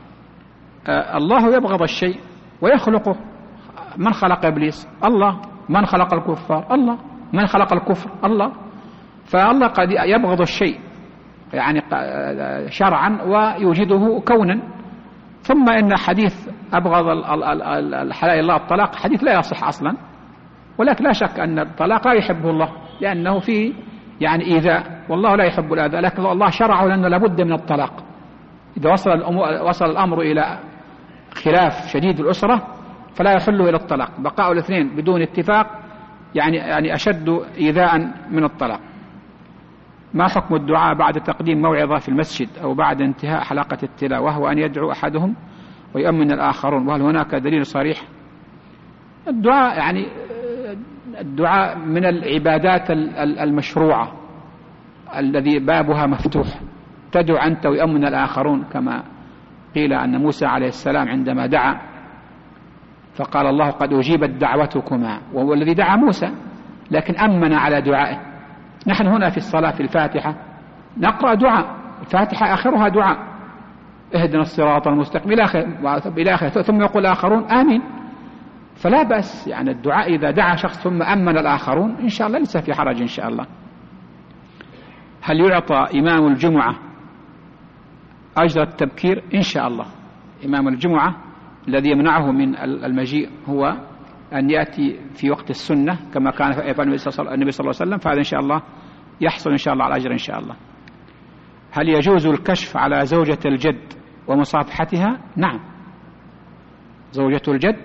الله يبغض الشيء ويخلقه. من خلق إبليس؟ الله. من خلق الكفار؟ الله. من خلق الكفر؟ الله. فالله قد يبغض الشيء يعني شرعا ويوجده كونا. ثم إن حديث أبغض الحلال الله الطلاق حديث لا يصح أصلا، ولكن لا شك أن الطلاق لا يحبه الله، لأنه فيه يعني إيذاء، والله لا يحب الأذى، لكن الله شرعه لأنه لابد من الطلاق. إذا وصل الأمر إلى خلاف شديد الأسرة فلا يحل إلى الطلاق، بقاء الاثنين بدون اتفاق يعني أشد إيذاء من الطلاق. ما حكم الدعاء بعد تقديم موعظة في المسجد أو بعد انتهاء حلقة التلاوة، وهو أن يدعو أحدهم ويؤمن الآخرون، وهل هناك دليل صريح؟ الدعاء يعني الدعاء من العبادات المشروعة الذي بابها مفتوح، تدعو أنت ويؤمن الآخرون، كما قيل أن موسى عليه السلام عندما دعا فقال الله قد أجيبت دعوتكما، وهو الذي دعا موسى لكن أمن على دعائه. نحن هنا في الصلاة في الفاتحة نقرأ دعاء، الفاتحة آخرها دعاء، اهدنا الصراط المستقيم إلى آخره، ثم يقول الآخرون آمين. فلا بأس يعني الدعاء إذا دعا شخص ثم أمن الآخرون إن شاء الله ليس في حرج إن شاء الله. هل يعطى إمام الجمعة أجر التبكير؟ إن شاء الله. إمام الجمعة الذي يمنعه من المجيء هو أن يأتي في وقت السنة كما كان يفعل النبي صلى الله عليه وسلم، فهذا إن شاء الله يحصل إن شاء الله على أجر إن شاء الله. هل يجوز الكشف على زوجة الجد ومصافحتها؟ نعم، زوجة الجد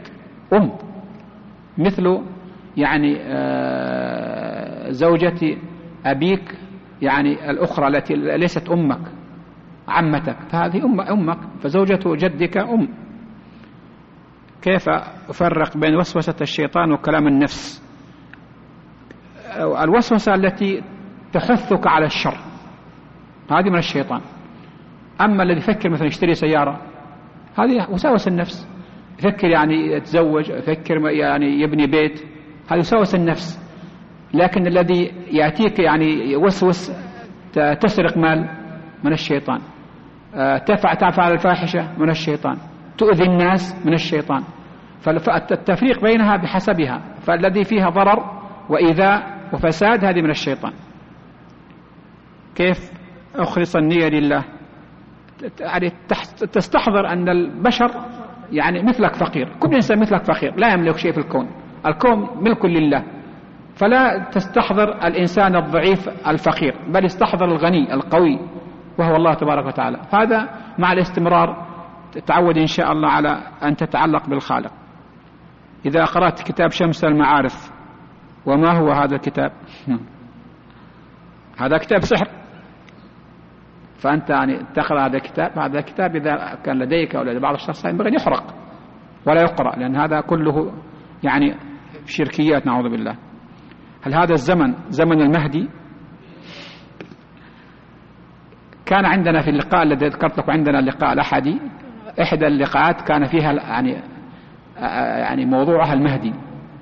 مثل يعني زوجة أبيك يعني الأخرى التي ليست أمك، عمتك، فهذه أمك، فزوجة جدك كيف أفرق بين وسوسة الشيطان وكلام النفس؟ الوسوسة التي تحثك على الشر هذه من الشيطان، أما الذي يفكر مثلا يشتري سيارة هذه وساوس النفس، يفكر يعني يتزوج، يفكر يعني يبني بيت، هذا وساوس النفس. لكن الذي يأتيك يعني يوسوس تسرق مال من الشيطان، تفعل الفاحشة من الشيطان، تؤذي الناس من الشيطان، فالتفريق بينها بحسبها، فالذي فيها ضرر وإيذاء وفساد هذه من الشيطان. كيف أخلص النية لله؟ يعني تستحضر أن البشر يعني مثلك فقير، كل إنسان مثلك فقير لا يملك شيء في الكون ملك لله، فلا تستحضر الإنسان الضعيف الفقير، بل استحضر الغني القوي وهو الله تبارك وتعالى. هذا مع الاستمرار تتعود إن شاء الله على أن تتعلق بالخالق. إذا قرأت كتاب شمس المعارف، وما هو هذا الكتاب؟ هذا كتاب سحر، فأنت يعني تقرأ هذا الكتاب إذا كان لديك أو لدى بعض الشخص ينبغي أن يحرق ولا يقرأ، لأن هذا كله يعني شركيات نعوذ بالله. هل هذا الزمن زمن المهدي؟ كان عندنا في اللقاء الذي ذكرت لكم عندنا اللقاء الأحدي، إحدى اللقاءات كان فيها يعني موضوعها المهدي،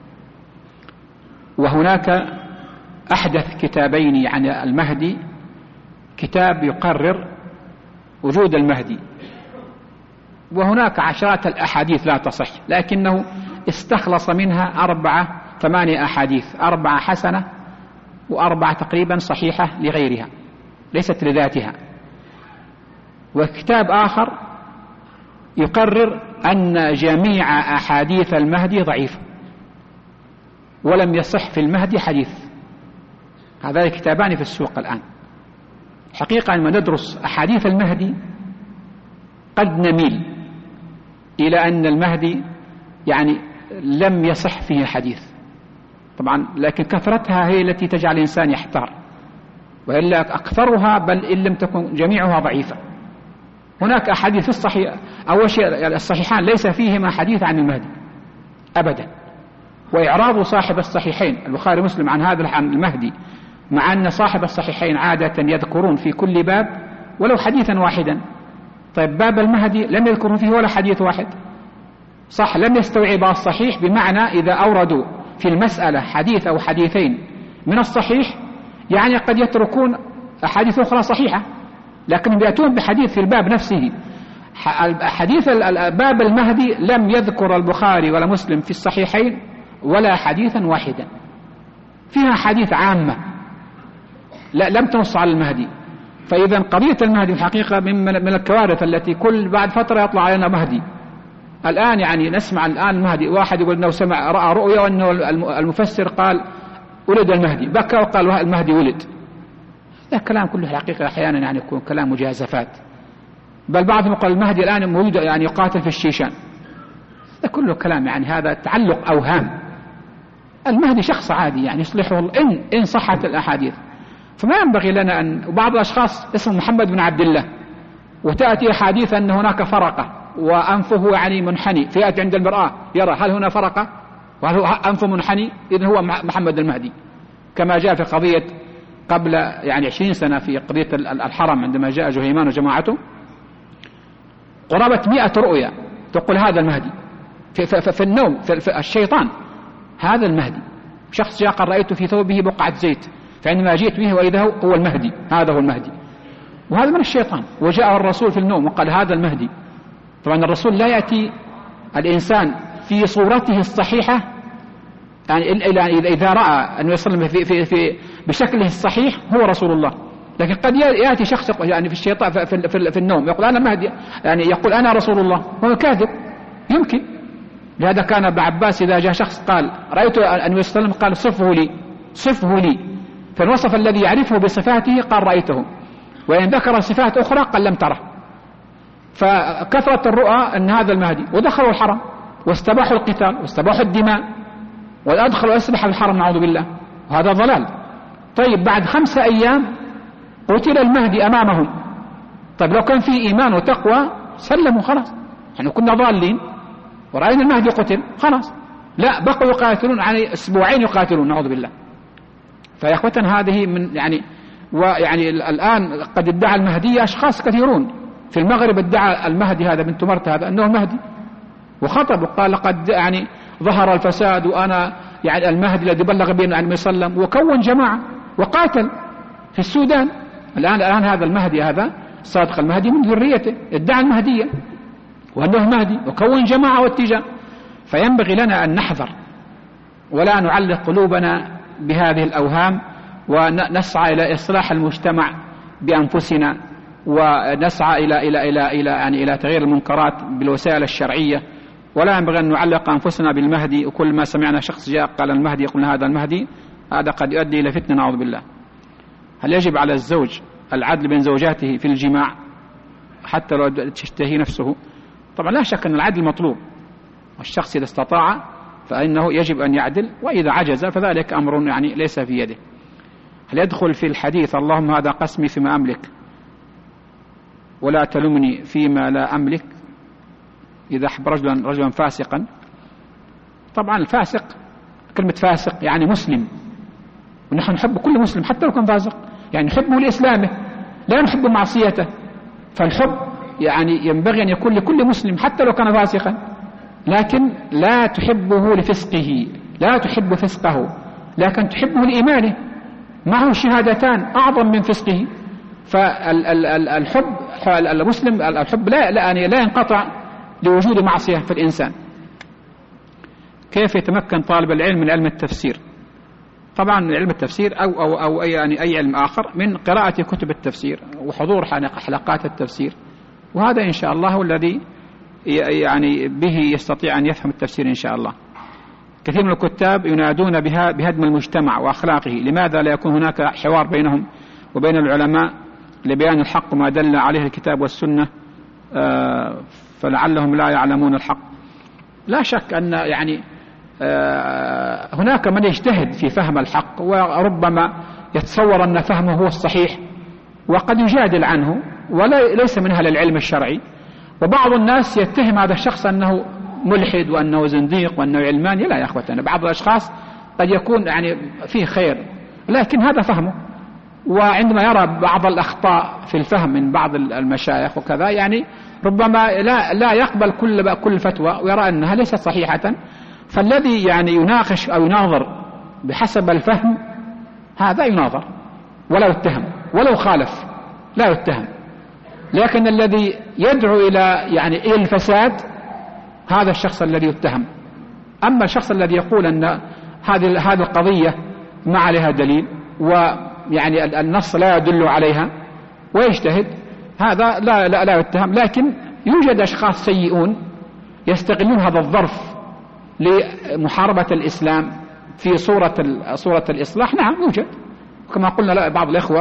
وهناك أحدث كتابين عن المهدي، كتاب يقرر وجود المهدي، وهناك عشرات الأحاديث لا تصح، لكنه استخلص منها 8 أحاديث، 4 حسنة و4 تقريبا صحيحة لغيرها ليست لذاتها. وكتاب آخر يقرر أن جميع أحاديث المهدي ضعيفة ولم يصح في المهدي حديث. هذان الكتابان في السوق الآن. حقيقة لما ندرس أحاديث المهدي قد نميل إلى أن المهدي يعني لم يصح فيه حديث طبعا، لكن كثرتها هي التي تجعل الإنسان يحتار، وإلا أكثرها بل إن لم تكن جميعها ضعيفة. هناك أحاديث الصحيح، أول شيء الصحيحان ليس فيهما حديث عن المهدي أبدا، وإعراض صاحب الصحيحين البخاري ومسلم عن هذا عن المهدي، مع أن صاحب الصحيحين عادة يذكرون في كل باب ولو حديثا واحدا. طيب باب المهدي لم يذكروا فيه ولا حديث واحد، صح، لم يستوعب الصحيح، بمعنى إذا أوردوا في المسألة حديث أو حديثين من الصحيح يعني قد يتركون أحاديث أخرى صحيحة، لكنهم يأتون بحديث في الباب نفسه. حديث باب المهدي لم يذكر البخاري ولا مسلم في الصحيحين ولا حديثا واحدا، فيها حديث عامة لم تنص على المهدي. فإذا قضية المهدي الحقيقة من الكوارث التي كل بعد فترة يطلع علينا مهدي. الآن يعني نسمع الآن المهدي، واحد يقول أنه رأى رؤيا وأنه المفسر قال ولد المهدي، بكى وقال المهدي ولد، هذا كلام كله الحقيقة أحيانا يعني يكون كلام مجازفات، بل بعضهم يقول المهدي الآن موجود يعني يقاتل في الشيشان، هذا كله كلام يعني هذا تعلق أوهام. المهدي شخص عادي يعني يصلحه إن صحت الأحاديث، فما ينبغي لنا أن وبعض الأشخاص اسمه محمد بن عبد الله وتأتي أحاديث أن هناك فرقة وأنفه يعني منحني، فيأتي عند المرآة يرى هل هنا فرقة وهل هو أنفه منحني، إذن هو محمد المهدي، كما جاء في قضية قبل يعني 20 سنة في قضية الحرم عندما جاء جهيمان وجماعته قرابة 100 رؤيا تقول هذا المهدي في النوم، في الشيطان هذا المهدي. شخص جاء قال رأيت في ثوبه بقعة زيت، فعندما جئت به وإذا هو المهدي، هذا هو المهدي، وهذا من الشيطان. وجاء الرسول في النوم وقال هذا المهدي. طبعا الرسول لا يأتي الإنسان في صورته الصحيحة يعني إذا رأى أنه يصل في بشكله الصحيح هو رسول الله، لكن قد يأتي شخص يعني في الشيطان في النوم يقول أنا المهدي، يعني يقول أنا رسول الله، هو كاذب يمكن. لهذا كان ابن عباس إذا جاء شخص قال رأيت النبي صلى الله عليه وسلم قال صفه لي، فالوصف الذي يعرفه بصفاته قال رأيته، وإن ذكر صفات أخرى قال لم تره. فكثرة الرؤى أن هذا المهدي، ودخلوا الحرم واستباحوا القتال واستباحوا الدماء وأدخلوا أسلحة في الحرم نعوذ بالله، وهذا ضلال. طيب بعد 5 أيام قتل المهدي أمامهم. طيب لو كان فيه إيمان وتقوى سلموا خلاص، يعني كنا ضالين ورأينا المهدي قتل خلاص، لا بقوا يقاتلون يعني 2 أسبوع يقاتلون نعوذ بالله. فيا اخوتنا هذه من ويعني الآن قد ادعى المهدي أشخاص كثيرون في المغرب، ادعى المهدي هذا بنت مرته هذا أنه المهدي، وخطب وقال لقد يعني ظهر الفساد وأنا يعني المهدي الذي بلغ بين النبي صلى الله عليه وسلم، وكون جماعة وقاتل في السودان. الآن هذا المهدي هذا صادق المهدي من ذريته ادعى المهدية وأنه مهدي وكون جماعة واتجاه. فينبغي لنا أن نحذر ولا نعلق قلوبنا بهذه الأوهام، ونسعى إلى إصلاح المجتمع بأنفسنا، ونسعى إلى تغيير المنكرات بالوسائل الشرعية، ولا ينبغي أن نعلق أنفسنا بالمهدي. وكل ما سمعنا شخص جاء قال المهدي قلنا هذا المهدي، هذا قد يؤدي إلى فتنة نعوذ بالله. هل يجب على الزوج العدل بين زوجاته في الجماع حتى لو تشتهي نفسه؟ طبعا لا شك أن العدل مطلوب، والشخص إذا استطاع فإنه يجب أن يعدل، وإذا عجز فذلك أمر يعني ليس في يده. هل يدخل في الحديث اللهم هذا قسمي فيما أملك ولا تلمني فيما لا أملك إذا أحب رجلا فاسقا؟ طبعا الفاسق كلمة فاسق يعني مسلم، ونحن نحب كل مسلم حتى لو كان فاسق، يعني نحبه لإسلامه لا نحب معصيته. فالحب يعني ينبغي أن يكون لكل مسلم حتى لو كان فاسقا، لكن لا تحبه لفسقه، لا تحب فسقه، لكن تحبه لإيمانه، معه شهادتان أعظم من فسقه. فالحب المسلم الحب لا ينقطع لوجود معصية في الإنسان. كيف يتمكن طالب العلم من علم التفسير؟ طبعا علم التفسير أو يعني أي علم آخر من قراءة كتب التفسير وحضور حلقات التفسير، وهذا إن شاء الله هو الذي يعني به يستطيع أن يفهم التفسير إن شاء الله. كثير من الكتاب ينادون بهدم المجتمع وأخلاقه، لماذا لا يكون هناك حوار بينهم وبين العلماء لبيان الحق ما دل عليه الكتاب والسنة فلعلهم لا يعلمون الحق؟ لا شك أن يعني هناك من يجتهد في فهم الحق، وربما يتصور أن فهمه هو الصحيح وقد يجادل عنه وليس من أهل العلم الشرعي، وبعض الناس يتهم هذا الشخص أنه ملحد وأنه زنديق وأنه علماني. لا يا أخوتنا، بعض الأشخاص قد يكون يعني فيه خير لكن هذا فهمه، وعندما يرى بعض الأخطاء في الفهم من بعض المشايخ وكذا يعني ربما لا يقبل كل فتوى ويرى أنها ليست صحيحة. فالذي يعني يناقش أو يناظر بحسب الفهم هذا يناظر ولا يتهم، ولو خالف لا يتهم. لكن الذي يدعو إلى الفساد هذا الشخص الذي يتهم. أما الشخص الذي يقول أن هذه القضية ما عليها دليل ويعني النص لا يدل عليها ويجتهد، هذا لا يتهم. لكن يوجد أشخاص سيئون يستغلون هذا الظرف لمحاربة الإسلام في صورة الإصلاح. نعم يوجد، كما قلنا بعض الإخوة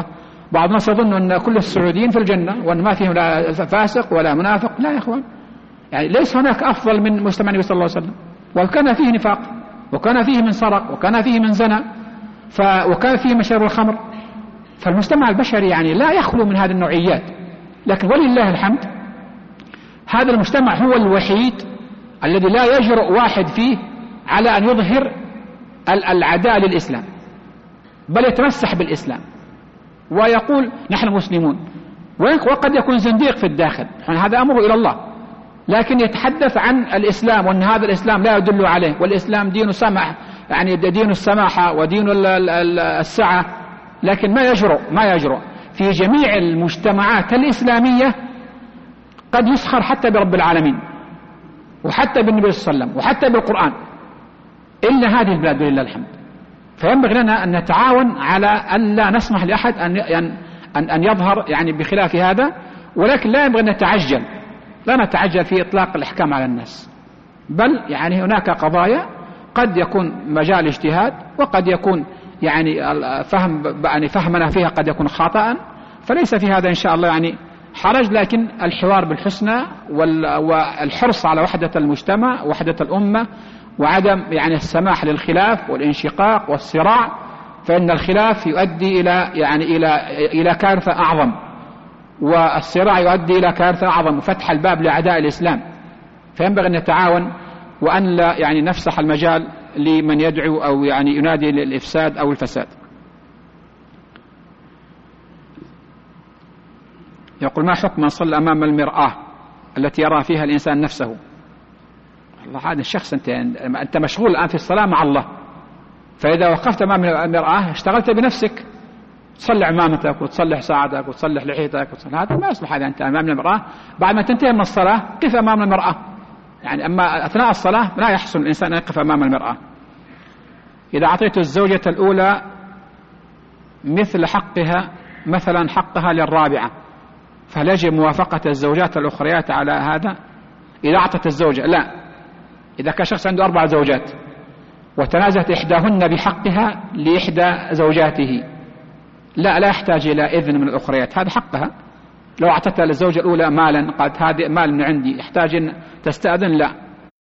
بعض الناس يظن أن كل السعوديين في الجنة وأن ما فيهم لا فاسق ولا منافق. لا يا إخوان، يعني ليس هناك أفضل من مجتمع النبي صلى الله عليه وسلم، وكان فيه نفاق، وكان فيه من سرق، وكان فيه من زنا، وكان فيه من شرب الخمر. فالمجتمع البشري يعني لا يخلو من هذه النوعيات. لكن ولله الحمد هذا المجتمع هو الوحيد الذي لا يجرؤ واحد فيه على أن يظهر العداء للإسلام، بل يتمسح بالإسلام ويقول نحن مسلمون، وقد يكون زنديق في الداخل، هذا أمره إلى الله، لكن يتحدث عن الإسلام وأن هذا الإسلام لا يدل عليه، والإسلام دين سمح، يعني دين السماحة ودين السعة. لكن ما يجرؤ في جميع المجتمعات الإسلامية قد يسخر حتى برب العالمين وحتى بالنبي صلى الله عليه وسلم وحتى بالقرآن، إلا هذه البلاد ولله الحمد. فينبغي لنا أن نتعاون على أن لا نسمح لأحد أن يظهر يعني بخلاف هذا، ولكن لا ينبغي أن نتعجل، لا نتعجل في إطلاق الأحكام على الناس، بل يعني هناك قضايا قد يكون مجال اجتهاد، وقد يكون يعني فهمنا فيها قد يكون خطأ، فليس في هذا إن شاء الله يعني حرج. لكن الحوار بالحسنى والحرص على وحدة المجتمع ووحدة الأمة، وعدم يعني السماح للخلاف والانشقاق والصراع، فإن الخلاف يؤدي إلى كارثة أعظم، والصراع يؤدي إلى كارثة أعظم، وفتح الباب لأعداء الإسلام. فينبغي أن نتعاون وأن لا يعني نفسح المجال لمن يدعو أو يعني ينادي للإفساد أو الفساد. يقول: ما حكم من صلى أمام المرآة التي يرى فيها الإنسان نفسه؟ الله، هذا الشخص أنت مشغول الآن في الصلاة مع الله، فإذا وقفت أمام المرآة اشتغلت بنفسك، تصلح عمامتك وتصلح ساعتك وتصلح لحيتك هذا ما يصلح. هذا أنت أمام المرآة بعد ما تنتهي من الصلاة قف أمام المرآة، يعني أما أثناء الصلاة لا يحسن الإنسان أن يقف أمام المرآة. إذا أعطيت الزوجة الأولى مثل حقها، مثلا حقها للرابعة، فهل يجب موافقة الزوجات الأخريات على هذا؟ إذا أعطت الزوجة، لا، إذا كان شخص عنده 4 زوجات وتنازلت إحداهن بحقها لإحدى زوجاته، لا يحتاج إلى إذن من الأخريات، هذا حقها. لو أعطتها للزوجة الأولى مالا، قالت هذا مال من عندي، يحتاج أن تستأذن؟ لا،